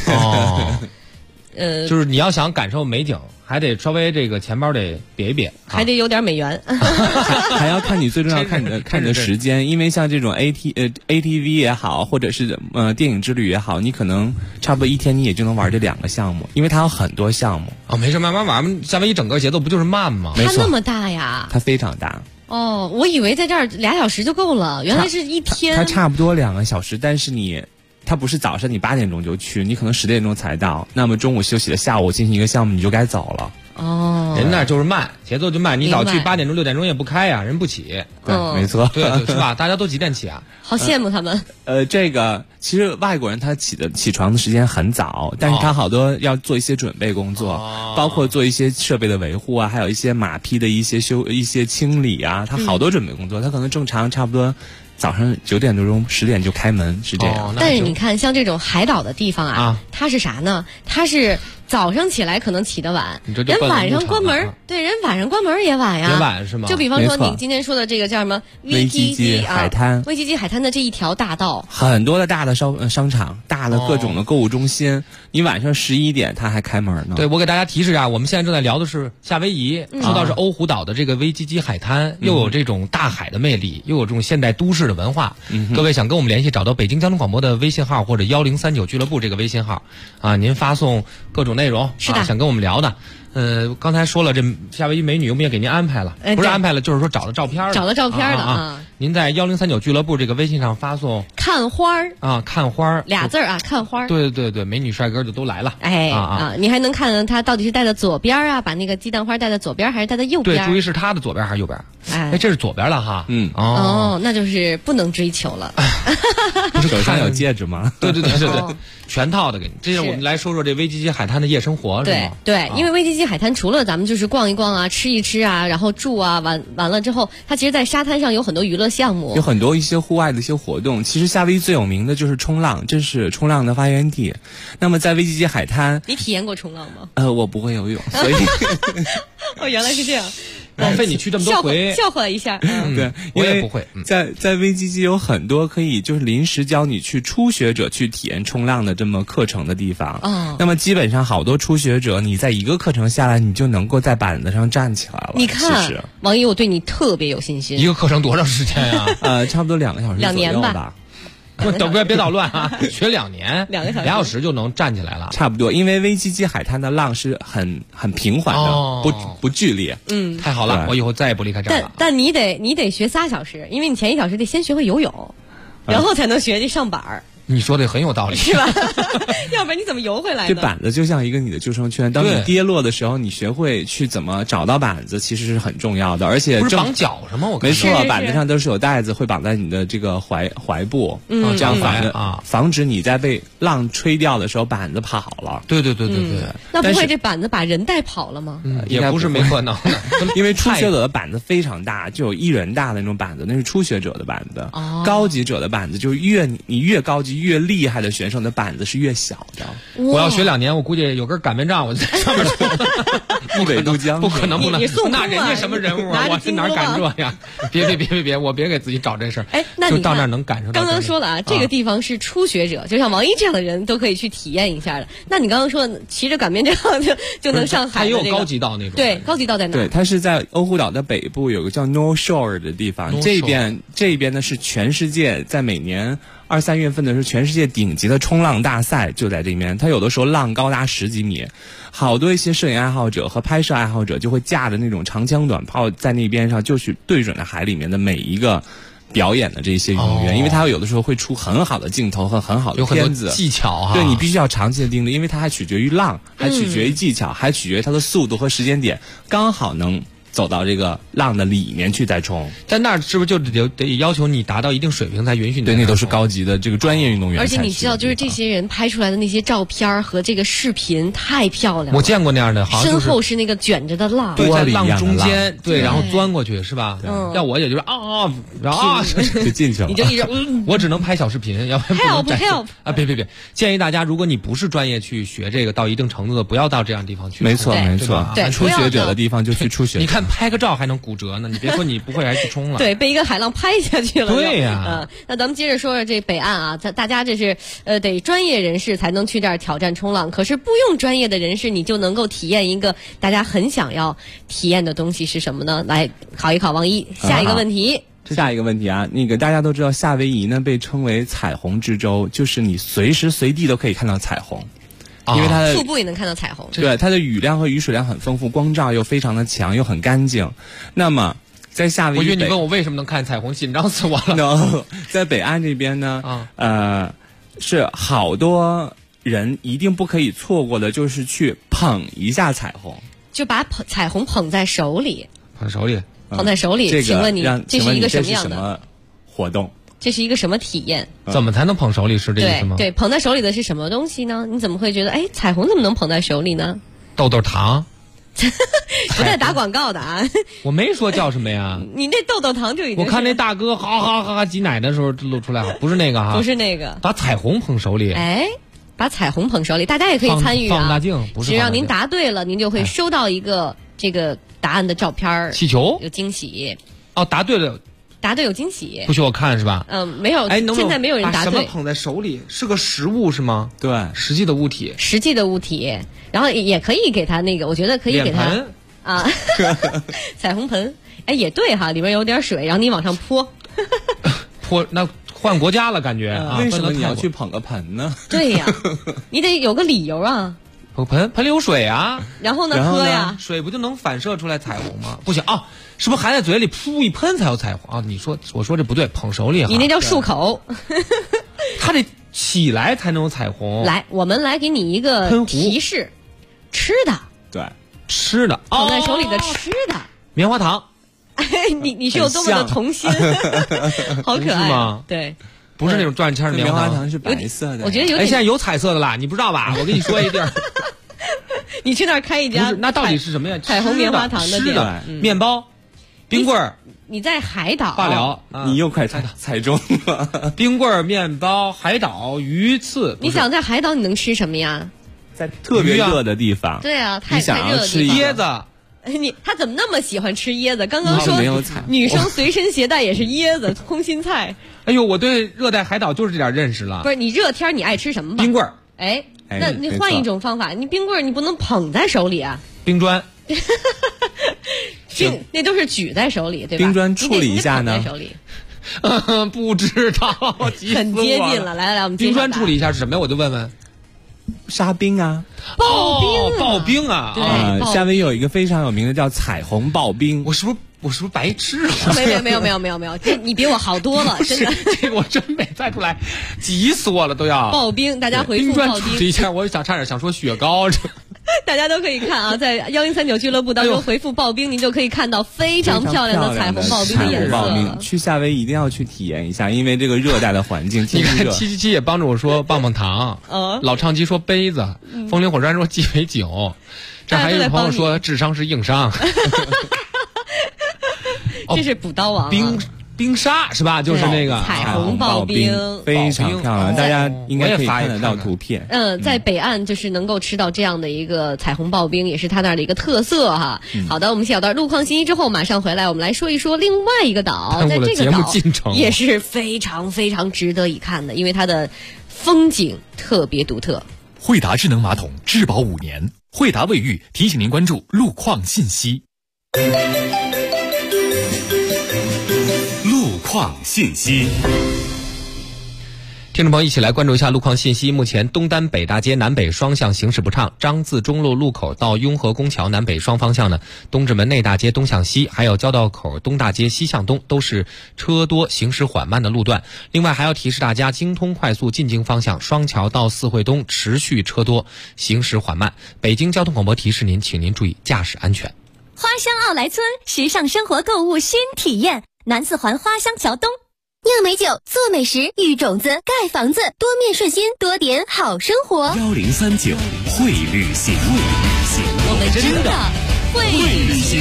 就是你要想感受美景，还得稍微这个钱包得瘪一瘪， 还得有点美元。 还要看你最重要看你的时间，因为像这种 ATV 也好，或者是电影之旅也好，你可能差不多一天你也就能玩这2个项目，因为它有很多项目。 没事，慢慢玩。夏威夷整个节奏不就是慢吗？ 它那么大呀？ 它非常大。 我以为在这儿2小时就够了，原来是一天。 它差不多2个小时，但是它不是早上你8点钟就去，你可能10点钟才到，那么中午休息了，下午进行一个项目你就该走了。 人那就是慢，节奏就慢。你早去8点钟6点钟也不开呀，人不起。 对，没错。 对，是吧？大家都几点起啊？ 好羡慕他们。 这个其实外国人他起床的时间很早，但是他好多要做一些准备工作，包括做一些设备的维护啊，还有一些马匹的一些清理啊，他好多准备工作，他可能正常差不多早上9点多钟10点就开门，是这样。 但是你看像这种海岛的地方它是啥呢？它是早上起来可能起得晚，人晚上关门，对，人晚上关门也晚呀， 也晚是吗？ 就比方说你今天说的这个叫什么威基基海滩， 威基基海滩的这一条大道， 很多的大的商场，大的各种的购物中心，你晚上11点它还开门呢。 对，我给大家提示啊，我们现在正在聊的是夏威夷，说到是欧胡岛的这个威基基海滩，又有这种大海的魅力，又有这种现代都市的文化。各位想跟我们联系，找到北京交通广播的微信号或者1039俱乐部这个微信号啊，您发送各种内容， 是的， 想跟我们聊的。刚才说了，这夏威夷美女我们也给您安排了，不是安排了，就是说找了照片的啊。您在1039俱乐部这个微信上发送看花儿啊，看花俩字啊，看花。 对，美女帅哥就都来了。 你还能看到他到底是戴在左边啊，把那个鸡蛋花戴在左边还是戴在右边？ 对，注意是他的左边还是右边？这是左边了哈。 那就是不能追求了。 手上有戒指吗？ 对，全套的给你。这是我们来说说这威基基海滩的夜生活，是吗？ 对，因为威基基海滩除了咱们就是逛一逛啊、吃一吃啊，然后住啊，完了之后，它其实在沙滩上有很多娱乐项目， 有很多一些户外的一些活动。其实夏威夷最有名的就是冲浪，这是冲浪的发源地。那么在威基基海滩， 你体验过冲浪吗？ 我不会游泳，所以原来是这样。 浪费你去这么多回， 笑话一下。 对， 我也不会。 在威基基有很多可以就是临时教你去初学者去体验冲浪的这么课程的地方。那么基本上好多初学者，你在一个课程下来，你就能够在板子上站起来了。 你看，王一，我对你特别有信心。 一个课程多长时间呀？ 差不多2个小时左右吧。 2年吧。 别捣乱啊！学2年 ，2个小时，2 小时就能站起来了， 差不多。因为威基基海滩的浪是很平缓的，不剧烈。 太好了，我以后再也不离开这儿了。 但你得学3小时，因为你前1小时得先学会游泳，然后才能学这上板儿。 你说的很有道理， 是吧？要不然你怎么游回来呢？ 这板子就像一个你的救生圈，当你跌落的时候，你学会去怎么找到板子，其实是很重要的。而且不是绑脚什么？我看没错，板子上都是有带子，会绑在你的这个怀部，这样防止你在被浪吹掉的时候板子跑了。 对。 那不会这板子把人带跑了吗？ 也不是没可能的， 因为初学者的板子非常大，就有1人大的那种板子，那是初学者的板子。高级者的板子就是你越高级越厉害的选手的板子是越小的。 我要学2年，我估计有根擀面杖，我在上面不北渡江， 不可能，那人家什么人物啊？我去哪敢这样？别，我别给自己找这事儿。 那就到那儿能感受到。 刚刚说了啊，这个地方是初学者，就像王一这样的人都可以去体验一下的。那你刚刚说骑着擀面杖就能上海， 它也有高级道那种。 对，高级道在哪？ 对，它是在欧胡岛的北部有个叫 North Shore 的地方，这边呢是全世界在每年2、3月份的时候，全世界顶级的冲浪大赛就在这边。它有的时候浪高达10几米，好多一些摄影爱好者和拍摄爱好者就会架着那种长枪短炮在那边上，就去对准了海里面的每一个表演的这些运动员，因为他有的时候会出很好的镜头和很好的片子， 有很多技巧对，你必须要长期的盯着，因为它还取决于浪，还取决于技巧，还取决于它的速度和时间点，刚好能走到这个浪的里面去再冲。 但那是不是就得要求你达到一定水平才允许你？ 对，那都是高级的这个专业运动员。 而且你知道，就是这些人拍出来的那些照片和这个视频太漂亮了。 我见过那样的，好像身后是那个卷着的浪， 对，在浪中间，对，然后钻过去是吧？要我也就是然后就进去了。 你就一直我只能拍小视频，要不然不能 help 啊！别，建议大家，如果你不是专业去学这个到一定程度的，不要到这样的地方去。 没错， 对， 初学者的地方就去初学。 你看拍个照还能骨折呢，你别说你不会还去冲了。 对，被一个海浪拍下去了。 对呀。 那咱们接着说说这北岸啊，大家这是得专业人士才能去这儿挑战冲浪，可是不用专业的人士，你就能够体验一个大家很想要体验的东西是什么呢？来考一考王一，下一个问题。 下一个问题啊，那个大家都知道夏威夷呢被称为彩虹之州，就是你随时随地都可以看到彩虹。因为它的腹部也能看到彩虹， 对，它的雨量和雨水量很丰富，光照又非常的强，又很干净。那么在夏威夷， 我以为你问我为什么能看彩虹，紧张死我了。 No， 在北岸这边呢，是好多人一定不可以错过的，就是去捧一下彩虹， 就把彩虹捧在手里， 捧手里， 捧在手里。请问你这是一个什么样的活动？ 这是一个什么体验？ 怎么才能捧手里是这意思吗？ 对，捧在手里的是什么东西呢？你怎么会觉得彩虹怎么能捧在手里呢？ 豆豆糖， 不带打广告的啊！ 我没说叫什么呀。 你那豆豆糖就已经…… 我看那大哥哈挤奶的时候露出来，不是那个哈， 不是那个， 把彩虹捧手里。 把彩虹捧手里，大家也可以参与啊。 放大镜不是？ 只要您答对了，您就会收到一个这个答案的照片气球有惊喜。 哦，答对了。 答对有惊喜， 不许我看是吧？ 没有。现在没有人答对。 把什么捧在手里？是个实物是吗？ 对， 实际的物体。 实际的物体，然后也可以给他那个，我觉得可以给他啊，彩虹盆。哎，也对哈，里面有点水，然后你往上泼。 泼那换国家了，感觉啊？ 为什么你要去捧个盆呢？ 对呀，你得有个理由啊。 盆里有水啊， 然后呢喝呀， 水不就能反射出来彩虹吗？不行啊，是不是含在嘴里噗一喷才有彩虹啊？我说这不对，捧手里。 你那叫漱口， 它得起来才能有彩虹。 来，我们来给你一个提示，吃的， 对， 吃的， 捧在手里的吃的， 棉花糖。 你是有多么的童心，好可爱吗？ 对。 不是那种转圈的棉花糖，是白色的。 我觉得有点。 现在有彩色的啦，你不知道吧？我跟你说一地儿。 你去那儿开一家， 那到底是什么呀？ 彩虹棉花糖的店， 面包、冰棍儿。 你在海岛罢了， 你又快猜中了。 冰棍儿、面包、海岛、鱼翅。 你想在海岛你能吃什么呀？ 在特别热的地方。 对啊， 你想要吃椰子。 他怎么那么喜欢吃椰子？刚刚说女生随身携带也是椰子、空心菜。 哎呦，我对热带海岛就是这点认识了。 不是你热天你爱吃什么吧？ 冰棍儿。 哎，那你换一种方法，你冰棍儿你不能捧在手里啊。 冰砖。 那都是举在手里，对吧？ 冰砖处理一下呢？ 在手里。 不知道， 很接近了。来，我们冰砖处理一下是什么呀？我就问问。 沙冰啊， 刨冰啊！ 对， 夏威夷有一个非常有名的叫彩虹刨冰。 我是不是白痴了？ 没有，这你比我好多了，真的。 这个我真没猜出来，急死我了都要。 刨冰，大家回复刨冰一下，我差点想说雪糕。 大家都可以看啊，在1039俱乐部当中回复刨冰，您就可以看到非常漂亮的彩虹刨冰的颜色。 去夏威夷一定要去体验一下，因为这个热带的环境。 你看777也帮着我说棒棒糖，老唱机说杯子，风林火山说鸡尾酒，这还有朋友说智商是硬伤。 这是补刀王冰沙是吧？就是那个彩虹刨冰， 非常漂亮，大家应该可以看得到图片。 在北岸就是能够吃到这样的一个彩虹刨冰，也是它那儿的一个特色哈。好的，我们小到路况信息之后，马上回来，我们来说一说另外一个岛，在这个岛也是非常非常值得一看的，因为它的风景特别独特。 惠达智能马桶质保5年，惠达卫浴提醒您关注路况信息。路况信息， 听众朋友一起来关注一下路况信息。目前东单北大街南北双向行驶不畅，张自忠路路口到雍和宫桥南北双方向呢，东直门内大街东向西，还有交道口东大街西向东都是车多行驶缓慢的路段。另外还要提示大家，京通快速进京方向双桥到四惠东持续车多行驶缓慢。北京交通广播提示您，请您注意驾驶安全。 花乡奥莱村时尚生活购物新体验，南四环花乡桥东。 酿美酒，做美食，育种子，盖房子，多面顺心，多点好生活。 1039会旅行， 我们真的会旅行。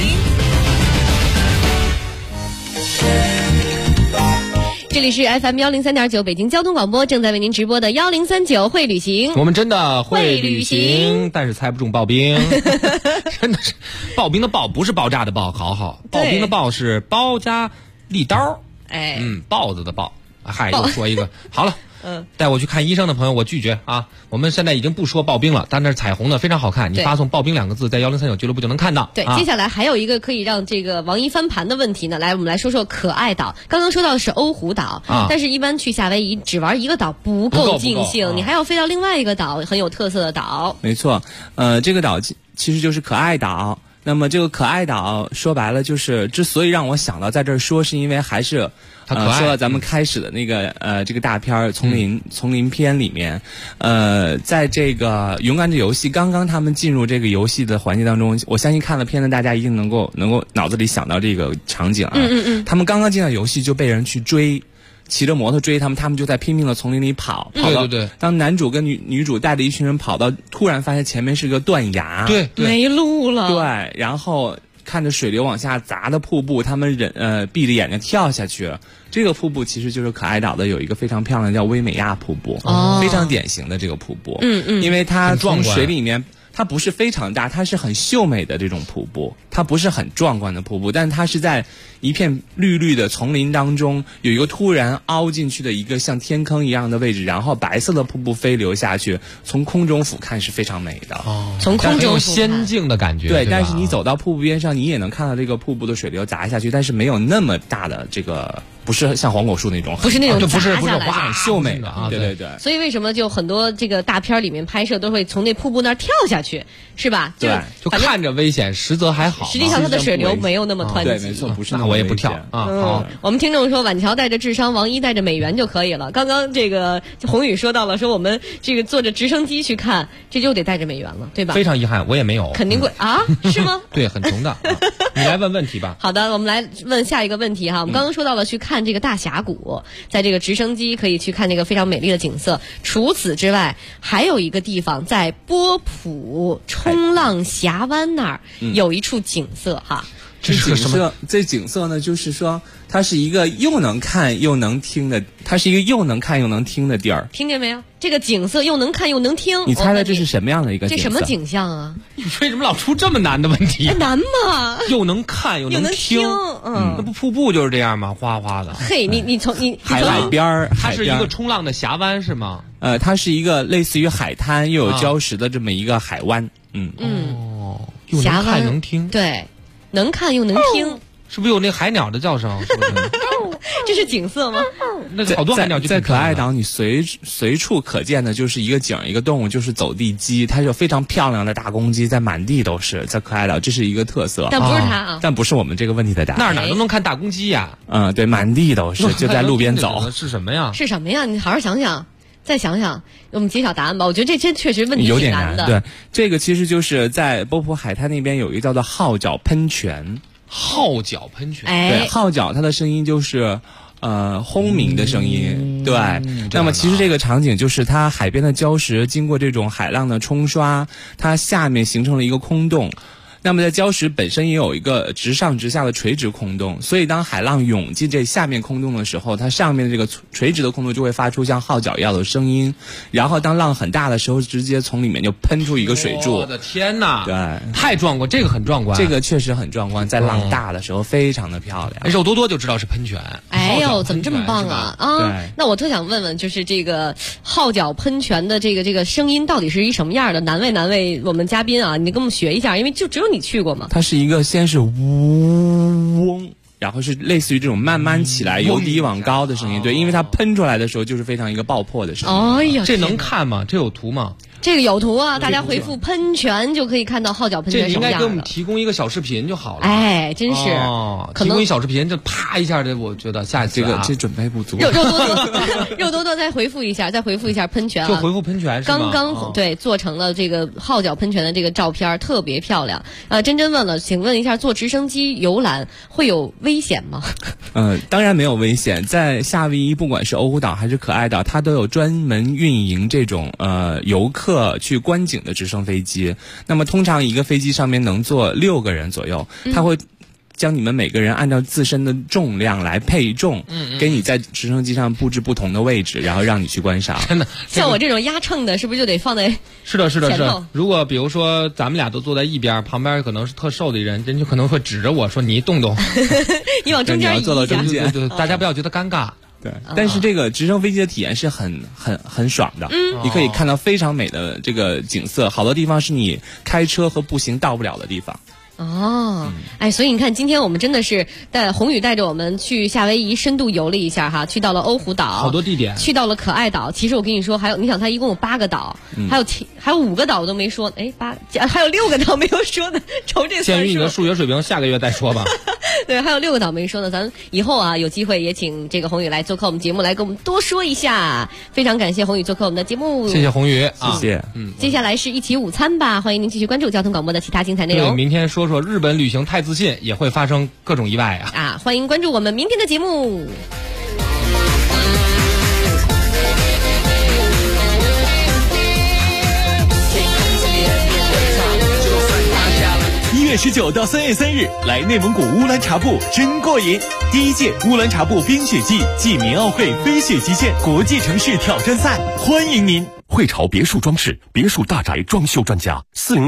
这里是 FM 103.9北京交通广播，正在为您直播的1039会旅行。 我们真的会旅行，但是猜不中刨冰。真的是刨冰的刨不是爆炸的爆，好，刨冰的刨是包加利刀。豹子的豹，嗨，又说一个好了。带我去看医生的朋友，我拒绝啊！我们现在已经不说刨冰了，但那是彩虹的，非常好看。你发送刨冰2个字，在1039俱乐部就能看到。 对，接下来还有一个可以让这个王一翻盘的问题呢。来，我们来说说可爱岛。刚刚说到的是欧胡岛，但是一般去夏威夷只玩一个岛不够尽兴，你还要飞到另外一个岛，很有特色的岛。 没错，这个岛其实就是可爱岛。那么这个可爱岛说白了就是之所以让我想到在这儿说，是因为还是说到咱们开始的那个这个大片丛林篇里面，在这个勇敢的游戏刚刚他们进入这个游戏的环节当中，我相信看了片子大家一定能够脑子里想到这个场景啊。他们刚刚进到游戏就被人去追。骑着摩托追他们就在拼命的丛林里跑到。 对。 当男主跟女主带着一群人跑到，突然发现前面是个断崖， 对， 没路了。 对，然后看着水流往下砸的瀑布，他们闭着眼睛跳下去。这个瀑布其实就是可爱岛的有一个非常漂亮的叫威美亚瀑布，非常典型的这个瀑布。因为它从水里面。它不是非常大，它是很秀美的这种瀑布，它不是很壮观的瀑布，但它是在一片绿绿的丛林当中，有一个突然凹进去的一个像天坑一样的位置，然后白色的瀑布飞流下去，从空中俯瞰是非常美的。 从空中仙境的感觉。 对，但是你走到瀑布边上，你也能看到这个瀑布的水流砸下去，但是没有那么大的这个。不是像黄果树那种， 不是那种不是哇，很秀美的啊！ 对。 所以为什么就很多这个大片里面拍摄都会从那瀑布那儿跳下去，是吧？ 对， 就看着危险，实则还好。 实际上它的水流没有那么湍急。 对，没错，不是。 那我也不跳啊。好， 我们听众说婉乔带着智商，王一带着美元就可以了。刚刚这个宏宇说到了，说我们这个坐着直升机去看，这就得带着美元了，对吧？ 非常遗憾，我也没有。 肯定贵啊？是吗？ 对，很穷的。你来问问题吧。 好的，我们来问下一个问题哈。我们刚刚说到了去看这个大峡谷。在这个直升机可以去看那个非常美丽的景色。除此之外，还有一个地方在波普冲浪峡湾那儿有一处景色哈。 这景色呢，就是说它是一个又能看又能听的，它是一个又能看又能听的地儿。 听见没有？这个景色又能看又能听。 你猜猜这是什么样的一个景色？ 这什么景象啊？ 你为什么老出这么难的问题？ 难吗？ 又能看又能听，那不瀑布就是这样吗？哗哗的。 嘿，你从海边儿， 它是一个冲浪的峡湾是吗？ 它是一个类似于海滩又有礁石的这么一个海湾。 又能看能听， 对。能看又能听， 是不是有那海鸟的叫声？是不是？ 这是景色吗？ 那好多海鸟就在可爱岛，你随处可见的就是一个景，一个动物，就是走地鸡。它有非常漂亮的大公鸡，在满地都是，在可爱岛这是一个特色。 但不是它啊， 但不是我们这个问题的答案。 哪都能看大公鸡呀？ 对，满地都是，就在路边走。 是什么呀？ 是什么呀？你好好想想。再想想，我们揭晓答案吧。我觉得这确实问题挺难的。 对，这个其实就是在波普海滩那边有一个叫做号角喷泉。 号角喷泉， 对，号角它的声音就是轰鸣的声音。对，那么其实这个场景就是它海边的礁石经过这种海浪的冲刷，它下面形成了一个空洞。那么在礁石本身也有一个直上直下的垂直空洞，所以当海浪涌进这下面空洞的时候，它上面这个垂直的空洞就会发出像号角一样的声音，然后当浪很大的时候，直接从里面就喷出一个水柱。 我的天哪！ 对， 太壮观，这个很壮观， 这个确实很壮观，在浪大的时候非常的漂亮。 肉多多就知道是喷泉。 哎呦，怎么这么棒啊！ 对， 那我特想问问，就是这个号角喷泉的这个声音到底是一什么样的？难为我们嘉宾啊，你跟我们学一下，因为就只有你去过嘛。 它是一个先是嗡嗡，然后是类似于这种慢慢起来由低往高的声音。对，因为它喷出来的时候就是非常一个爆破的声音。 哎呀， 这能看吗？这有图吗？ 这个有图啊，大家回复喷泉就可以看到号角喷泉什么样的。 这你应该给我们提供一个小视频就好了。 哎，真是， 提供一小视频，这啪一下的，我觉得下一次这准备不足。 肉多多再回复一下喷泉啊， 就回复喷泉是吗？ 刚刚对做成了这个号角喷泉的这个照片，特别漂亮。珍珍问了，请问一下，坐直升机游览会有危险吗？ 当然没有危险，在夏威夷不管是欧胡岛还是可爱岛，它都有专门运营这种游客去观景的直升飞机。那么通常一个飞机上面能坐6个人左右，它会将你们每个人按照自身的重量来配重，给你在直升机上布置不同的位置，然后让你去观赏。 真的， 像我这种压秤的，是不是就得放在是的。如果比如说咱们俩都坐在一边，旁边可能是特瘦的人，人就可能会指着我说：“你动动， 你往中间移一下。” 坐到中间， 对，大家不要觉得尴尬。 对，但是这个直升飞机的体验是很爽的，你可以看到非常美的这个景色，好多地方是你开车和步行到不了的地方。 所以你看，今天我们真的是宏宇带着我们去夏威夷深度游了一下哈，去到了欧胡岛， 好多地点， 去到了可爱岛。其实我跟你说，你想它一共有8个岛，还有5个岛我都没说，还有6个岛没有说呢，瞅这算数。 鉴于你的数学水平，下个月再说吧。 对，还有6个岛没说呢，咱以后啊有机会也请这个宏宇来做客我们节目，来跟我们多说一下。非常感谢宏宇做客我们的节目， 谢谢宏宇， 谢谢。 接下来是一起午餐吧，欢迎您继续关注交通广播的其他精彩内容。 对，明天说日本旅行太自信也会发生各种意外啊！ 欢迎关注我们明天的节目。 月19到3月3日，来内蒙古乌兰察布真过瘾！第1届乌兰察布冰雪季暨棉奥会飞雪极限国际城市挑战赛，欢迎您！ 汇潮别墅装饰别墅大宅装修专家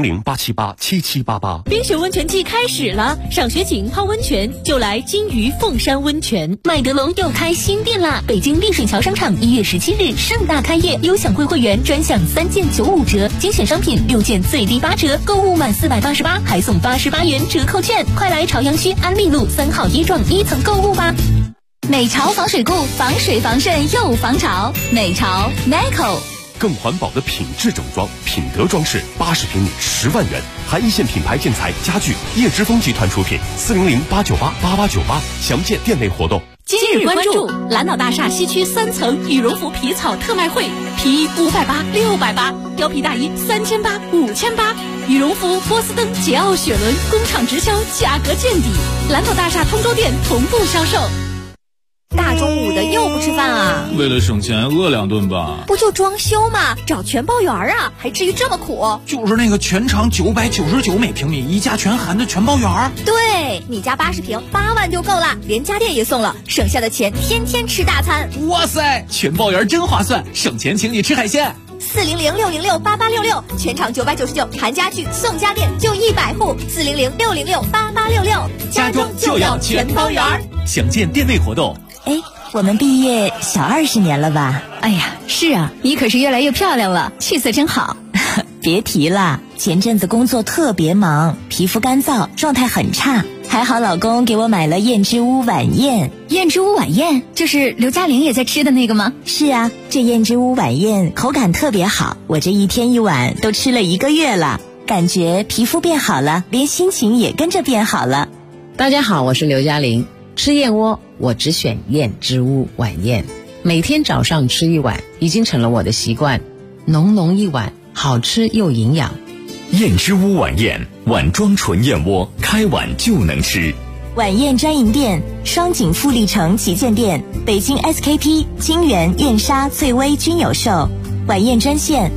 400-878-7788。 冰雪温泉季开始了，赏雪景泡温泉就来金鱼凤山温泉。麦德龙又开新店啦！北京丽水桥商场1月17日盛大开业，优享会会员专享3件95折，精选商品6件最低8折，购物满488还送88元折扣券。快来朝阳区安利路3号1幢1层购物吧！美潮防水固，防水防渗又防潮。美潮 Nico。 更环保的品质整装，品德装饰80平米10万元，含一线品牌建材家具，叶之峰集团出品，400-898-8898，详见店内活动。 今日关注蓝岛大厦西区3层羽绒服皮草特卖会，皮衣580、680，貂皮大衣3800、5800，羽绒服波司登、捷奥雪伦工厂直销，价格见底，蓝岛大厦通州店同步销售。 大中午的又不吃饭啊？ 为了省钱饿2顿吧。 不就装修吗？找全包园啊，还至于这么苦？ 就是那个全长999每平米，一家全含的全包园。 对，你家80平8万就够了，连家电也送了，省下的钱天天吃大餐。 哇塞，全包园真划算，省钱请你吃海鲜。 400-606-8866，全场999，含家具送家电就100户。400-606-8866， 家装就要全包园，详见店内活动。 哎，我们毕业小20年了吧？ 哎呀，是啊，你可是越来越漂亮了，气色真好。 别提了，前阵子工作特别忙，皮肤干燥，状态很差。还好老公给我买了燕之屋晚宴。 燕之屋晚宴就是刘嘉玲也在吃的那个吗？ 是啊，这燕之屋晚宴口感特别好，我这一天一碗都吃了1个月了，感觉皮肤变好了，连心情也跟着变好了。 大家好，我是刘嘉玲。吃燕窝我只选燕之屋晚宴，每天早上吃1碗已经成了我的习惯，浓浓一碗，好吃又营养。 燕之屋晚宴，碗装纯燕窝，开碗就能吃。 晚宴专营店：双井富力城旗舰店、北京 SKP、金源、燕莎、翠微均有售。晚宴专线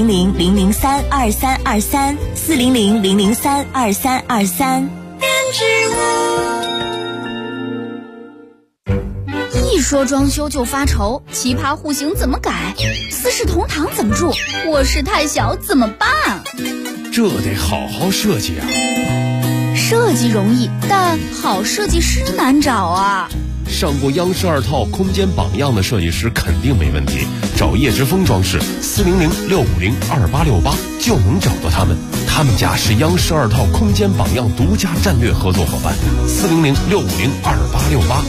400-003-2323 400-003-2323。 燕之屋。一说装修就发愁，奇葩户型怎么改？四世同堂怎么住？卧室太小怎么办？ 这得好好设计啊！ 设计容易，但好设计师难找啊。 上过央视2套空间榜样的设计师肯定没问题，找叶之峰装饰400-650-2868就能找到他们。他们家是央视2套空间榜样独家战略合作伙伴，400-650-2868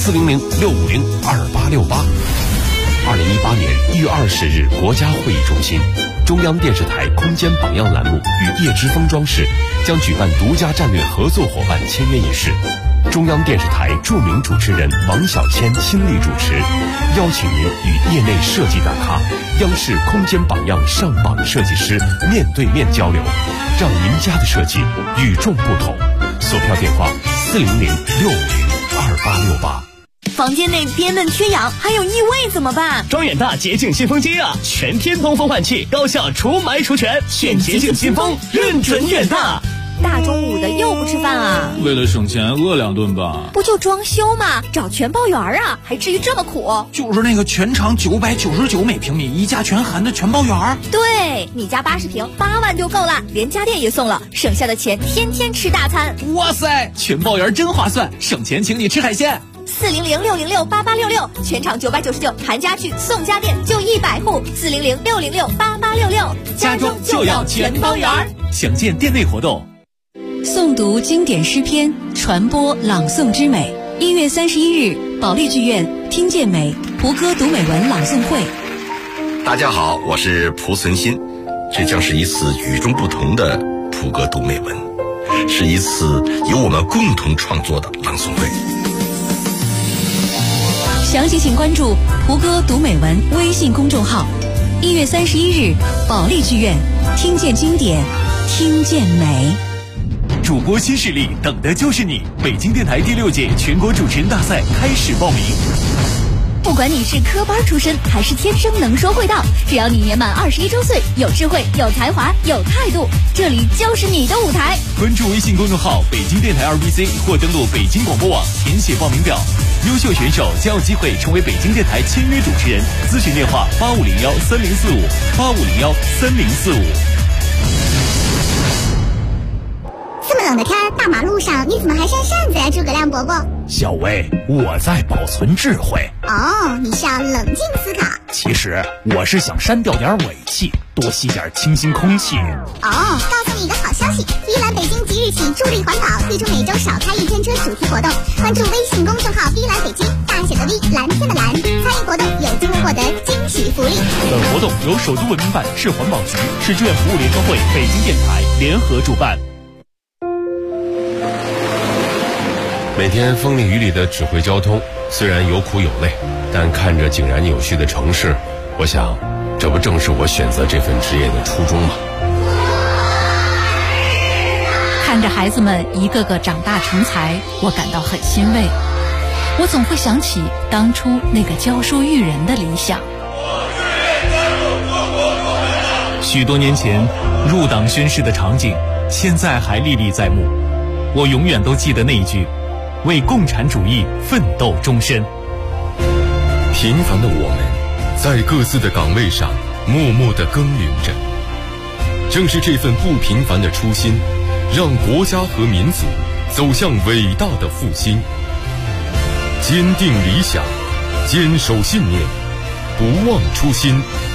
400-650-2868。2018年1月20日，国家会议中心，中央电视台空间榜样栏目与叶之峰装饰将举办独家战略合作伙伴签约仪式。中央电视台著名主持人王小谦亲力主持，邀请您与业内设计大咖、央视空间榜样上榜设计师面对面交流，让您家的设计与众不同。索票电话400-650-2868。 房间内憋闷缺氧，还有异味怎么办？ 装远大洁净新风机啊，全天通风换气，高效除霾除醛，选洁净新风，认准远大。 大中午的又不吃饭啊？ 为了省钱饿2顿吧。 不就装修吗？找全包园啊，还至于这么苦？ 就是那个全长999每平米，一家全含的全包园。 对，你家80平8万就够了，连家电也送了，省下的钱天天吃大餐。 哇塞，全包园真划算，省钱请你吃海鲜。 400-606-8866，全场999，含家具送家电就100户。400-606-8866， 家装就要全包园，详见店内活动。 诵读经典诗篇，传播朗诵之美。1月31日，保利剧院听见美蒲歌读美文朗诵会。 大家好，我是蒲存昕，这将是一次与众不同的蒲歌读美文，是一次由我们共同创作的朗诵会。 详细请关注蒲歌读美文微信公众号。1月31日，保利剧院听见经典，听见美。 主播新势力，等的就是你！北京电台第6届全国主持人大赛开始报名。 不管你是科班出身还是天生能说会道，只要你年满21周岁，有智慧、有才华、有态度，这里就是你的舞台。 关注微信公众号北京电台 RBC 或登录北京广播网填写报名表，优秀选手将有机会成为北京电台签约主持人。咨询电话85013045，85013045。 这么冷的天，大马路上你怎么还扇扇子呀，诸葛亮伯伯？ 小薇，我在保存智慧。 哦，你是要冷静思考。 其实我是想删掉点尾气，多吸点清新空气。 哦，告诉你一个好消息，依兰北京即日起助力环保，推出每周少开一天车主题活动。关注微信公众号“依兰北京”，大写的 V， 蓝天的蓝，参与活动有机会获得惊喜福利。 本活动由首都文明办、市环保局、市志愿服务联合会、北京电台联合主办。 每天风里雨里的指挥交通，虽然有苦有累，但看着井然有序的城市，我想，这不正是我选择这份职业的初衷吗？ 看着孩子们一个个长大成才，我感到很欣慰。我总会想起当初那个教书育人的理想。 许多年前入党宣誓的场景，现在还历历在目。我永远都记得那一句：为共产主义奋斗终身。 平凡的我们，在各自的岗位上默默地耕耘着。正是这份不平凡的初心，让国家和民族走向伟大的复兴。坚定理想，坚守信念，不忘初心，